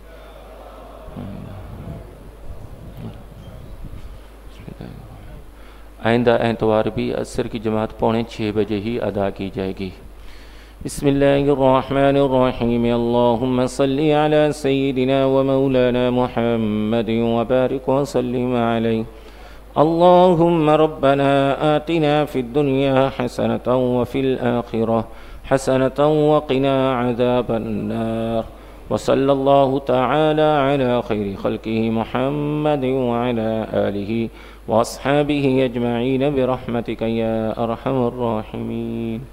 आइंदा एतवार भी असर की जमात 5:45 बजे ही अदा की जाएगी। बिस्मिल्लाहिर्रहमानिर्रहीम। अल्लाहुम्मा सल्लि अला सय्यिदिना व मौलाना मुहम्मद व बारिक व सल्लिम अलैहि। अल्लाहुम्मा रब्बना आतिना फिद दुनिया हसनतन व फिल आखिरह हसनतन व क़िना अज़ाबन नार। व सल्लल्लाहु तआला अला खैरि खल्क़िहि मुहम्मद व अला आलिहि व अस्हाबिहि अजमईन बिरहमतिका या अरहमर राहिमीन।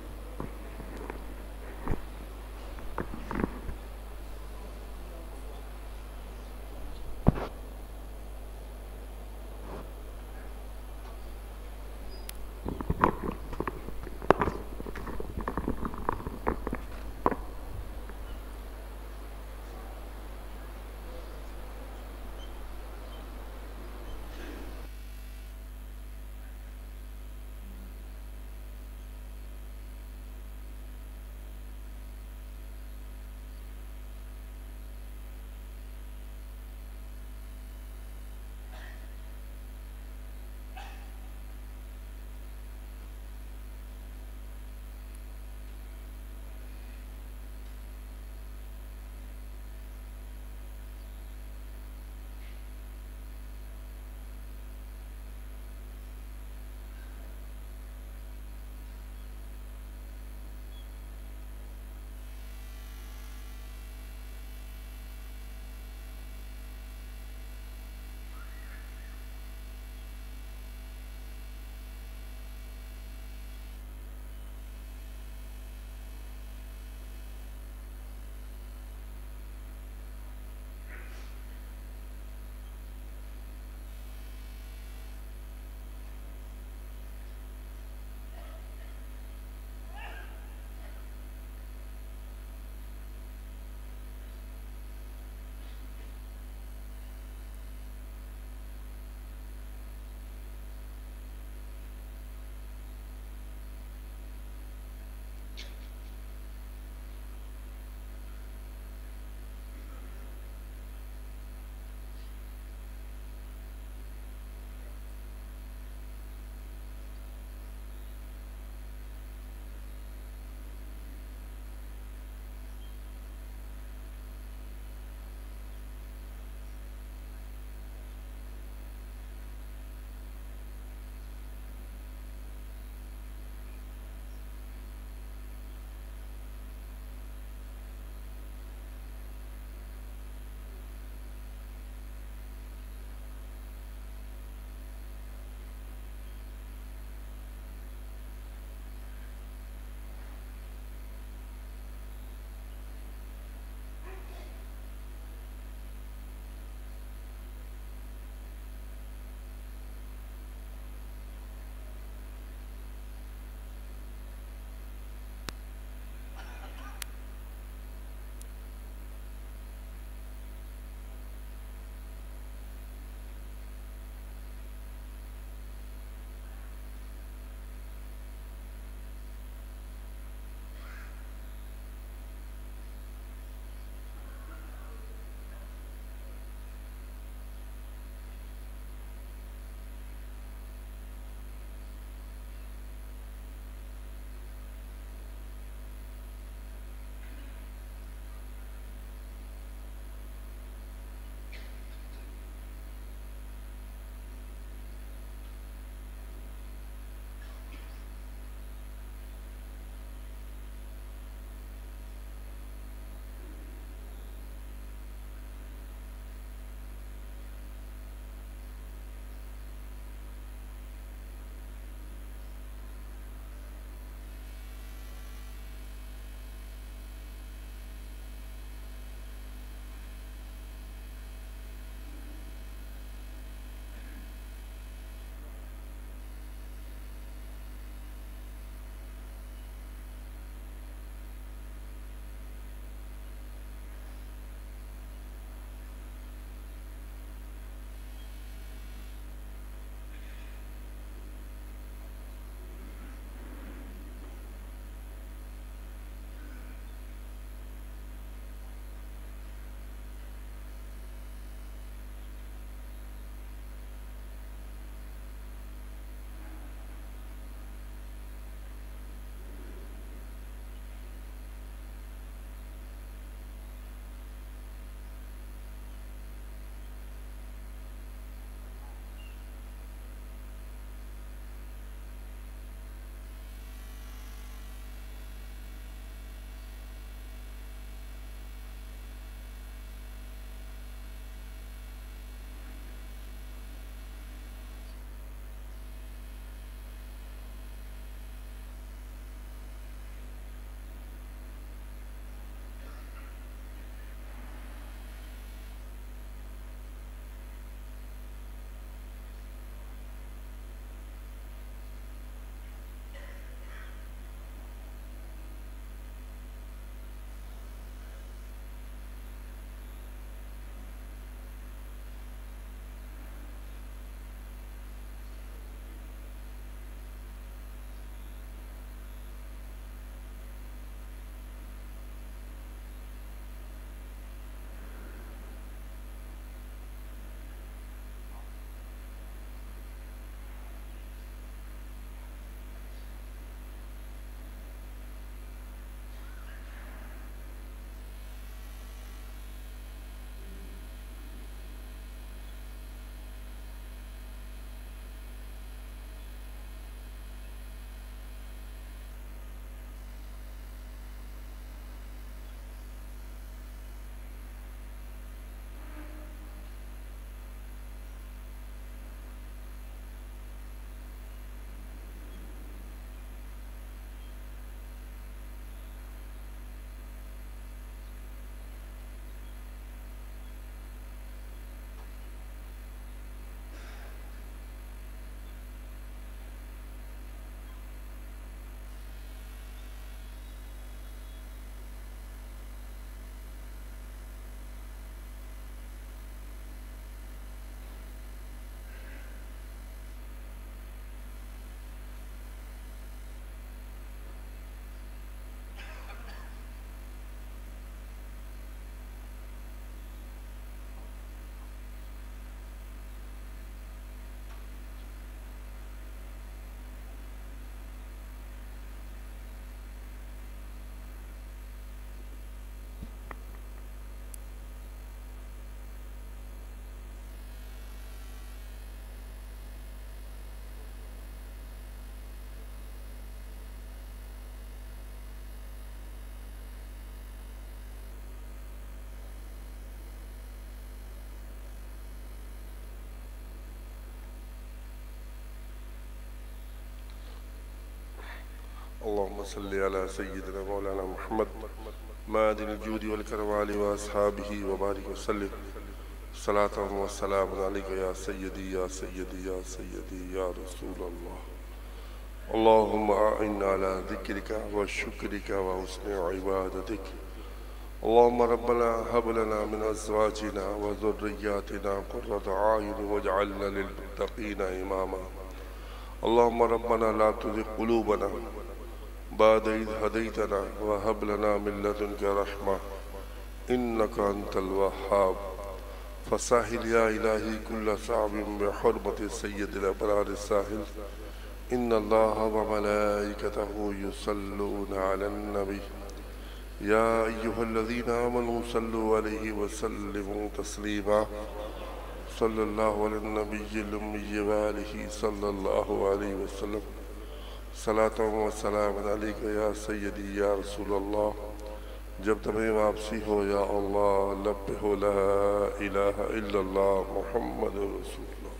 اللهم صل على سيدنا مولانا محمد معدن الجود والكرم وعلى وأصحابه وبارك وسلم صلاة والسلام عليك يا سيدي يا سيدي يا سيدي يا رسول الله. اللهم أعنا على ذكرك وشكرك وحسن عبادتك. اللهم ربنا هب لنا من أزواجنا وذرياتنا قرة أعين واجعلنا للمتقين إماما. اللهم ربنا لا تزغ قلوبنا بعد إذ هديتنا وهب لنا من لدنك رحمة إنك أنت الوهاب. فسهل يا إلهي كل صعب بحرمة سيد الأبرار الساهل. إن الله وملائكته يصلون على النبي يا أيها الذين آمنوا صلوا عليه وسلموا تسليما. صلى الله على النبي الأمي وآله صلى الله عليه وسلم. صلاة و سلام علیک یا سیدی یا رسول اللہ. جب تمہیں واپسی ہو یا اللہ لب پہ ہو لا الہ الا اللہ محمد رسول اللہ.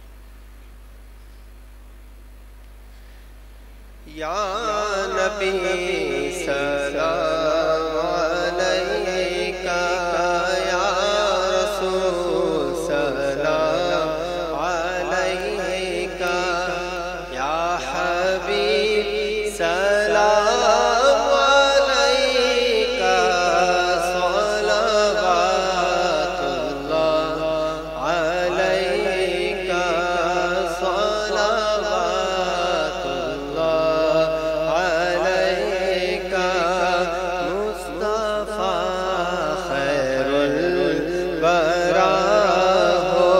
یا نبی سلام علیکہ، یا رسول سلام علیکہ، یا حبیب سلام علیکہ، صلوات اللہ علیکہ، صلوات اللہ علیکہ. مصطفیٰ خیر الورا ہو،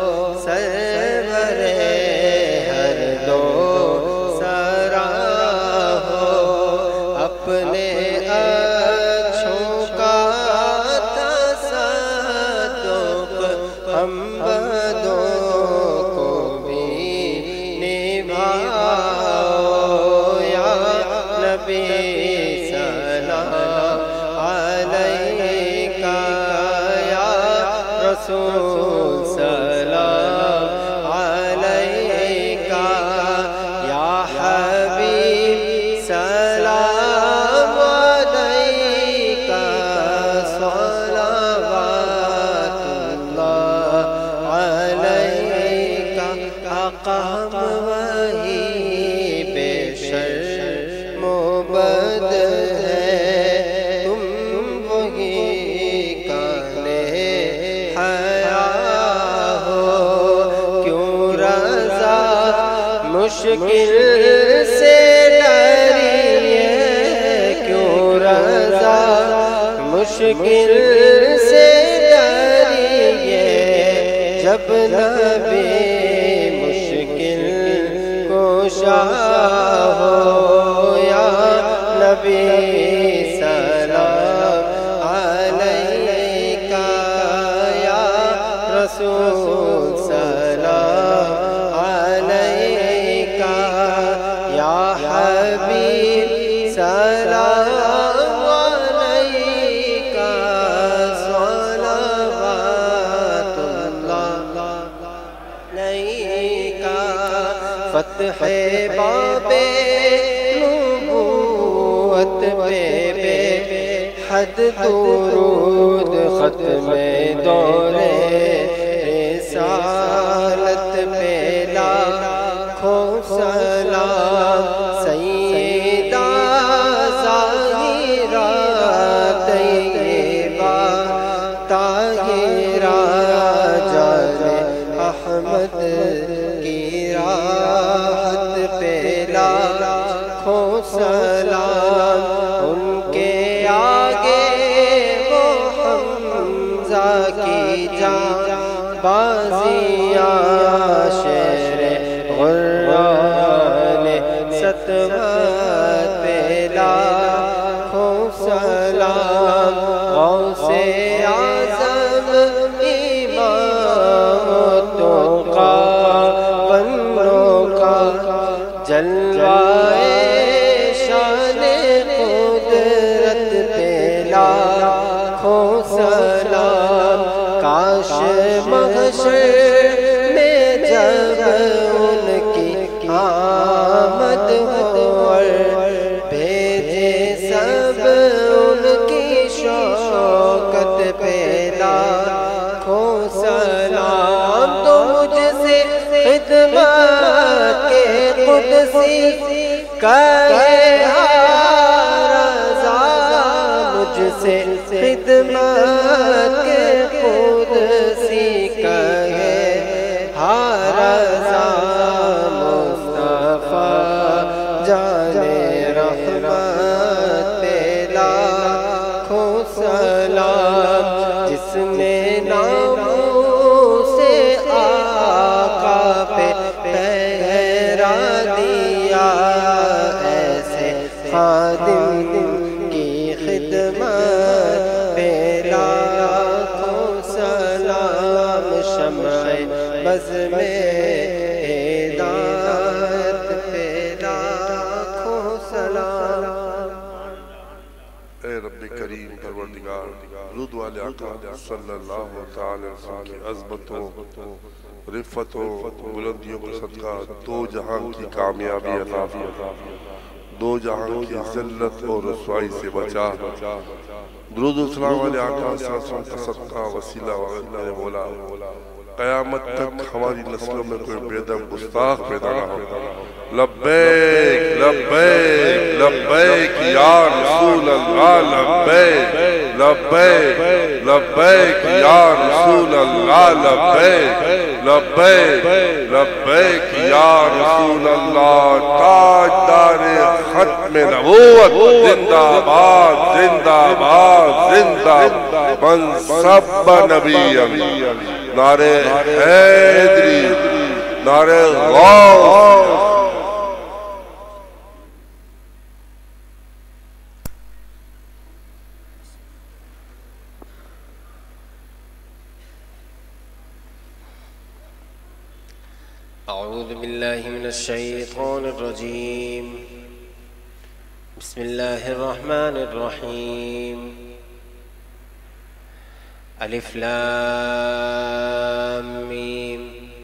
سرور ہر دو سرا ہو، اپنے اچھوں کا تصدق ہم بدوں کو بھی نبھاؤ. یا نبی سلام علیکہ، یا رسول سلام علیکہ، یا حبیب سلام علیکہ، صلوات اللہ علیکہ. آقا ہم وہی بے شرم و بد ہے، تم وہی کانے حیا ہو. کیوں رضا مشکل سے ڈریے، کیوں رضا مشکل سے ڈریے، جب نبی مشکل کشا ہو. یا نبی سلام علیکہ، یا رسول سلام علیکہ، یا حبیب سلام علیکہ، صلوات اللہ علیکہ. فتح باب نبوت پہ بے حد درود، ختم دور رسالت پہ لاکھوں سلام. سیدہ ظاہرہ طیبہ طاہرہ جان احمد کی راحت پہ لاکھوں سلام. ان کے آگے وہ حمزہ کی جان بازیاں، شیر غران ستوت پہ لاکھوں سلام. غوث اعظم امام التقیٰ بندوں کا جلوہ شان قدرت پہ لاکھوں سلام. کاش محشر میں جب ان کی آمد ہو، سی کہے ہر رضا مجھ سے خدمت کے قدسی کہے ہر رضا مصطفیٰ جانے رحمت پہ لاکھوں سلام جس نے ناموں سے آقا پہ پہرا دیا ایسے خادم کی خدمت پہ لاکھوں سلام شمع بز میں ہدایت پہ لاکھوں سلام اے رب کریم پروردگار درود والے آقا صلی اللہ تعالی وسلم کی عظمتوں رفتوں بلندیوں کا صدقہ دو جہان کی کامیابی عطا فرما دو جہان کی ذلت اور رسوائی سے بچا درود و سلام والے آقا صلی اللہ علیہ وسلم کا صدقہ وسیلہ میرے مولا قیامت تک ہماری نسلوں میں کوئی بے دم گستاخ پیدا نہ ہو لبیک لبیک لبیک یا رسول اللہ لبیک لبیک لبیک یا رسول اللہ لبیک لبیک لبیک یا رسول اللہ تاجدار ختم نبوت زندہ باد زندہ باد زندہ من سب نبی نعرے حیدری نعرے غوث أعوذ بالله من الشيطان الرجيم بسم الله الرحمن الرحيم ألف لام ميم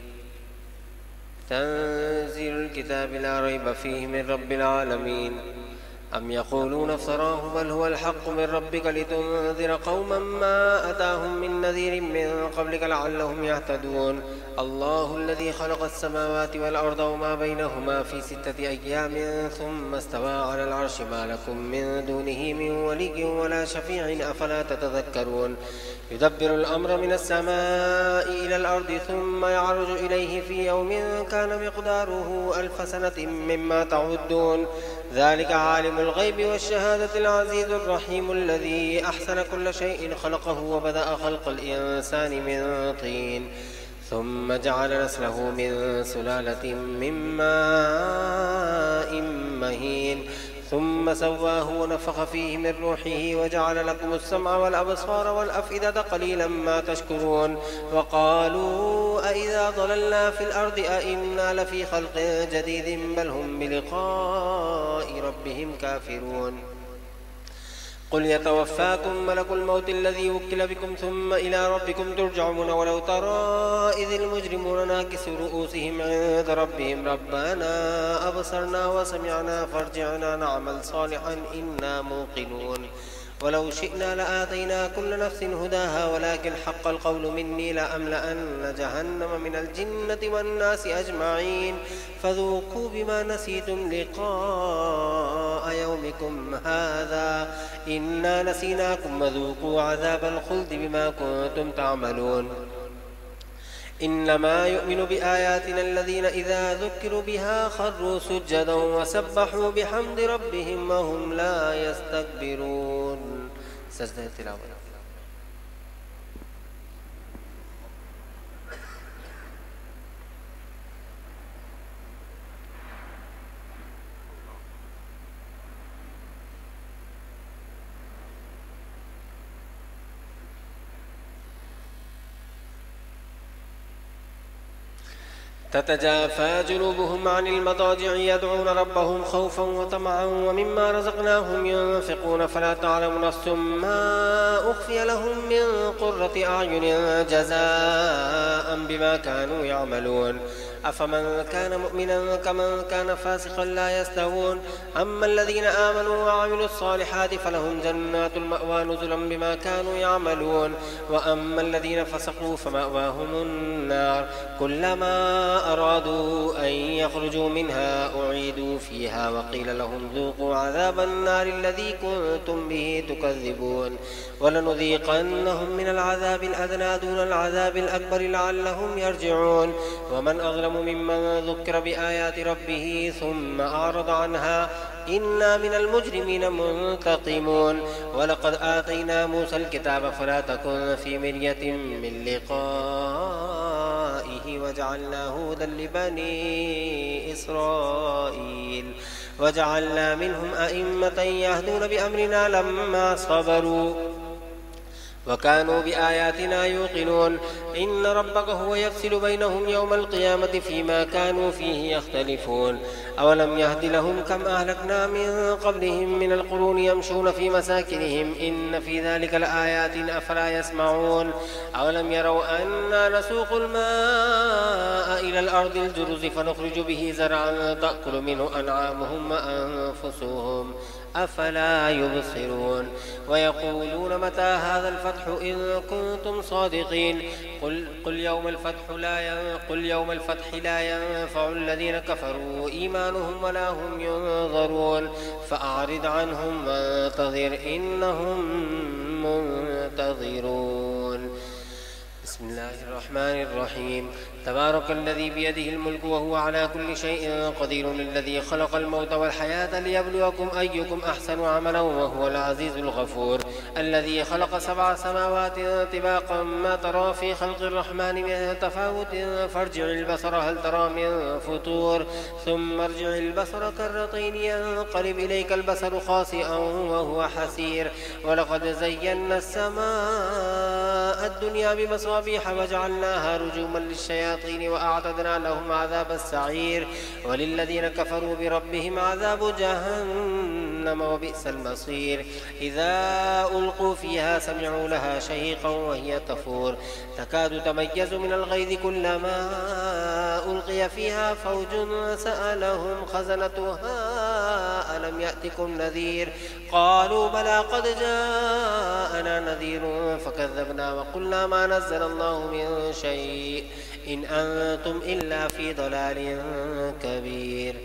تنزيل الكتاب لا ريب فيه من رب العالمين أم يقولون افتراه بل هو الحق من ربك لتنذر قوما ما أتاهم من نذير من قبلك لعلهم يهتدون الله الذي خلق السماوات والأرض وما بينهما في 6 أيام ثم استوى على العرش ما لكم من دونه من ولي ولا شفيع أفلا تتذكرون يدبر الأمر من السماء إلى الأرض ثم يعرج إليه في يوم كان مقداره 1000 سنة مما تعدون ذلك عالم الغيب والشهادة العزيز الرحيم الذي أحسن كل شيء خلقه وبدأ خلق الإنسان من طين ثم جعل نسله من سلالة من ماء مهين ثم سواه ونفخ فيه من روحه وجعل لكم السمع والأبصار والأفئدة قليلا ما تشكرون وقالوا أئذا ضللنا في الأرض أئنا لفي خلق جديد بل هم بلقاء ربهم كافرون قل يتوفاكم ملك الموت الذي وكل بكم ثم إلى ربكم ترجعون ولو ترى إذ المجرمون ناكسوا رؤوسهم عند ربهم ربنا أبصرنا وسمعنا فارجعنا نعمل صالحا إنا موقنون ولو شئنا لآتينا كل نفس هداها ولكن حق القول مني لأملأن جهنم من الجنة والناس أجمعين فذوقوا بما نسيتم لقاء يومكم هذا إنا نسيناكم وذوقوا عذاب الخلد بما كنتم تعملون إنما يؤمن بآياتنا الذين إذا ذكروا بها خروا سجدا وسبحوا بحمد ربهم وهم لا يستكبرون سجدة تلاوة تتجافى جنوبهم عن المضاجع يدعون ربهم خوفا وطمعا ومما رزقناهم ينفقون فلا تعلم نفس ما أخفي لهم من قرة أعين جزاء بما كانوا يعملون أفمن كان مؤمنا كمن كان فاسقا لا يستوون أما الذين آمنوا وعملوا الصالحات فلهم جنات المأوى نزلا بما كانوا يعملون وأما الذين فسقوا فمأواهم النار كلما أرادوا أن يخرجوا منها أعيدوا فيها وقيل لهم ذوقوا عذاب النار الذي كنتم به تكذبون ولنذيقنهم من العذاب الأدنى دون العذاب الأكبر لعلهم يرجعون ومن أظلم ممن ذكر بآيات ربه ثم أعرض عنها إنا من المجرمين منتقمون ولقد آتينا موسى الكتاب فلا تكن في مرية من لقائه وجعلناه هدى لبني إسرائيل وجعلنا منهم أئمة يهدون بأمرنا لما صبروا وكانوا بآياتنا يوقنون إن ربك هو يفصل بينهم يوم القيامة فيما كانوا فيه يختلفون أولم يهد لهم كم أهلكنا من قبلهم من القرون يمشون في مساكنهم إن في ذلك لآيات أفلا يسمعون أولم يروا أنا نسوق الماء إلى الأرض الجرز فنخرج به زرعا تأكل منه أنعامهم وأنفسهم أفلا يبصرون ويقولون متى هذا الفتح إن كنتم صادقين قل يوم الفتح لا ينفع الذين كفروا إيمانهم ولا هم ينظرون فأعرض عنهم وانتظر إنهم منتظرون. بسم الله الرحمن الرحيم. تبارك الذي بيده الملك وهو على كل شيء قدير الذي خلق الموت والحياة ليبلوكم أيكم أحسن عملا وهو العزيز الغفور الذي خلق 7 سماوات طباقا ما ترى في خلق الرحمن من تفاوت فارجع البصر هل ترى من فطور ثم ارجع البصر كرتين ينقلب إليك البصر خاسئا وهو حسير ولقد زينا السماء الدنيا بمصابيح وجعلناها رجوما للشياطين وأعتدنا لهم عذاب السعير وللذين كفروا بربهم عذاب جهنم وبئس المصير إذا ألقوا فيها سمعوا لها شهيقا وهي تفور تكاد تميز من الغيظ كلما ألقي فيها فوج سألهم خزنتها ألم يأتكم نذير قالوا بلى قد جاءنا نذير فكذبنا وقلنا ما نزل الله من شيء إن أنتم إلا في ضلال كبير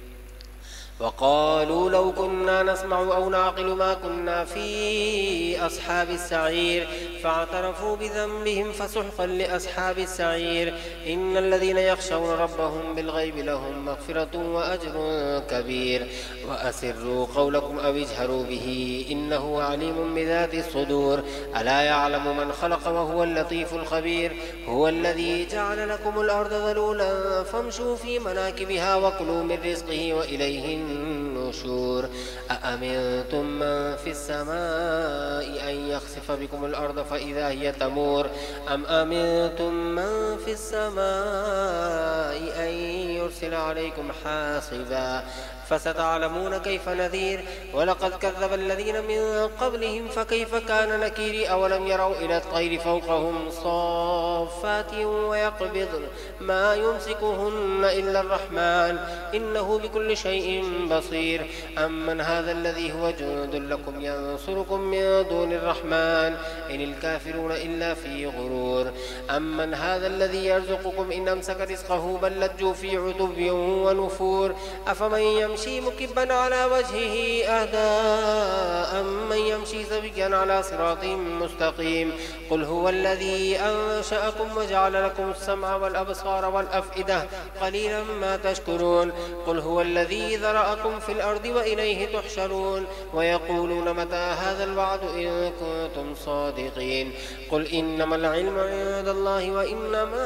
وقالوا لو كنا نسمع أو نعقل ما كنا في أصحاب السعير فاعترفوا بذنبهم فسحقا لأصحاب السعير إن الذين يخشون ربهم بالغيب لهم مغفرة وأجر كبير وأسروا قولكم أو اجهروا به إنه عليم بذات الصدور ألا يعلم من خلق وهو اللطيف الخبير هو الذي جعل لكم الأرض ذلولا فامشوا في مناكبها وكلوا من رزقه وإليه النشور أأمنتم من في السماء أن يخسف بكم الأرض فإذا هي تمور أم أمنتم من في السماء أن يرسل عليكم حاصبا فستعلمون كيف نذير ولقد كذب الذين من قبلهم فكيف كان نكير أولم يروا إلى الطير فوقهم صافات ويقبضن ما يمسكهن إلا الرحمن إنه بكل شيء بصير أمن هذا الذي هو جند لكم ينصركم من دون الرحمن إن الكافرون إلا في غرور أمن هذا الذي يرزقكم إن أمسك رزقه بل لجوا في عتب ونفور أفمن يمشي مكبا على وجهه أهدى أمن يمشي سويا على صراط مستقيم قل هو الذي أنشأكم وجعل لكم السمع والأبصار والأفئدة قليلا ما تشكرون قل هو الذي ذرأكم في الأرض وإليه تحشرون ويقولون متى هذا الوعد إن كنتم صادقين قل إنما العلم عند الله وإنما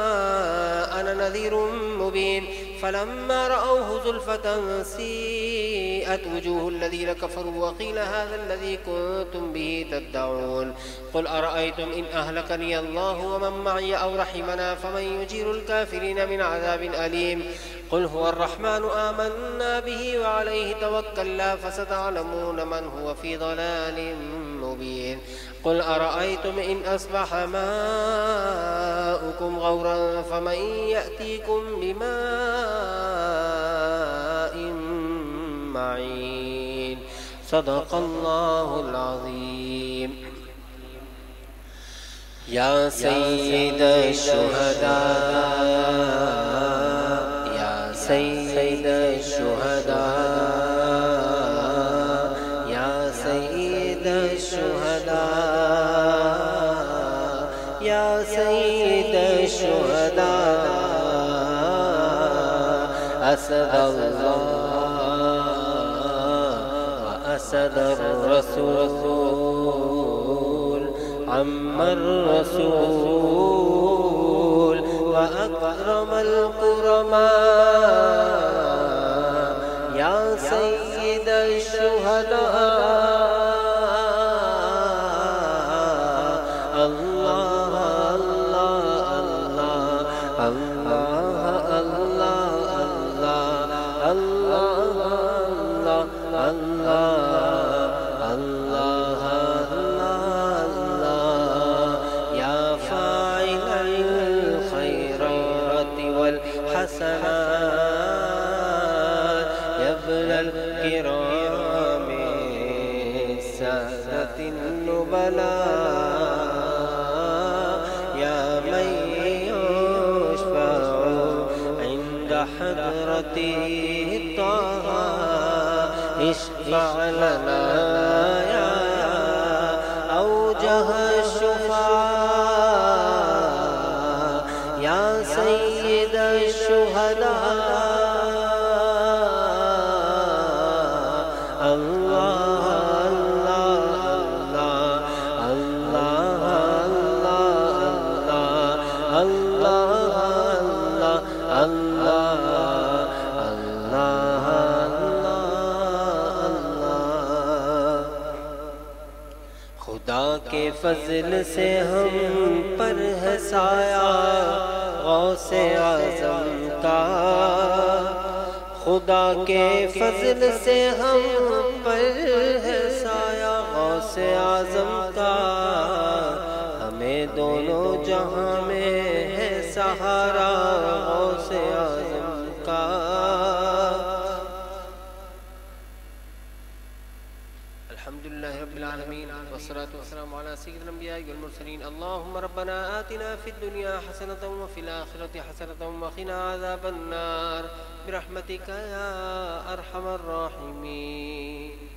أنا نذير مبين فلما رأوه زلفة سيئت وجوه الذين كفروا وقيل هذا الذي كنتم به تدعون قل أرأيتم إن أهلكني الله ومن معي أو رحمنا فمن يجير الكافرين من عذاب أليم قل هو الرحمن آمنا به وعليه توكلنا فستعلمون من هو في ضلال مبين قل أرأيتم إن أصبح ماؤكم غورا فمن يأتيكم بماء معين صدق الله العظيم يا سيد الشهداء يا سيد الشهداء يا سيد الشهداء يا سيد الشهداء أسد الله وأسد الرسول عم الرسول وأكرم الكرماء يا سيد الشهداء الله الله الله الله الله الله الله الله يا فاعل الخيرات والحسنات يا ابن الكرام السادة النبلاء يا من يشفع عند حضرته طه اشفع لنا يا أوجه الشفعاء يا سيد الشهداء الله الله الله الله الله الله الله الله خدا کے فضل سے ہم پر ہے سایہ غوث اعظم کا خدا کے فضل سے ہم پر ہے سایہ غوث اعظم کا ہمیں دونوں جہاں میں ہے سہارا غوث اعظم کا الحمدللہ رب العالمین والصلاة والسلام على سید الانبیاء والمرسلین اللہم ربنا آتنا فی الدنیا حسنة وفی الآخرة حسنة وقنا عذاب النار برحمتک یا ارحم الراحمین.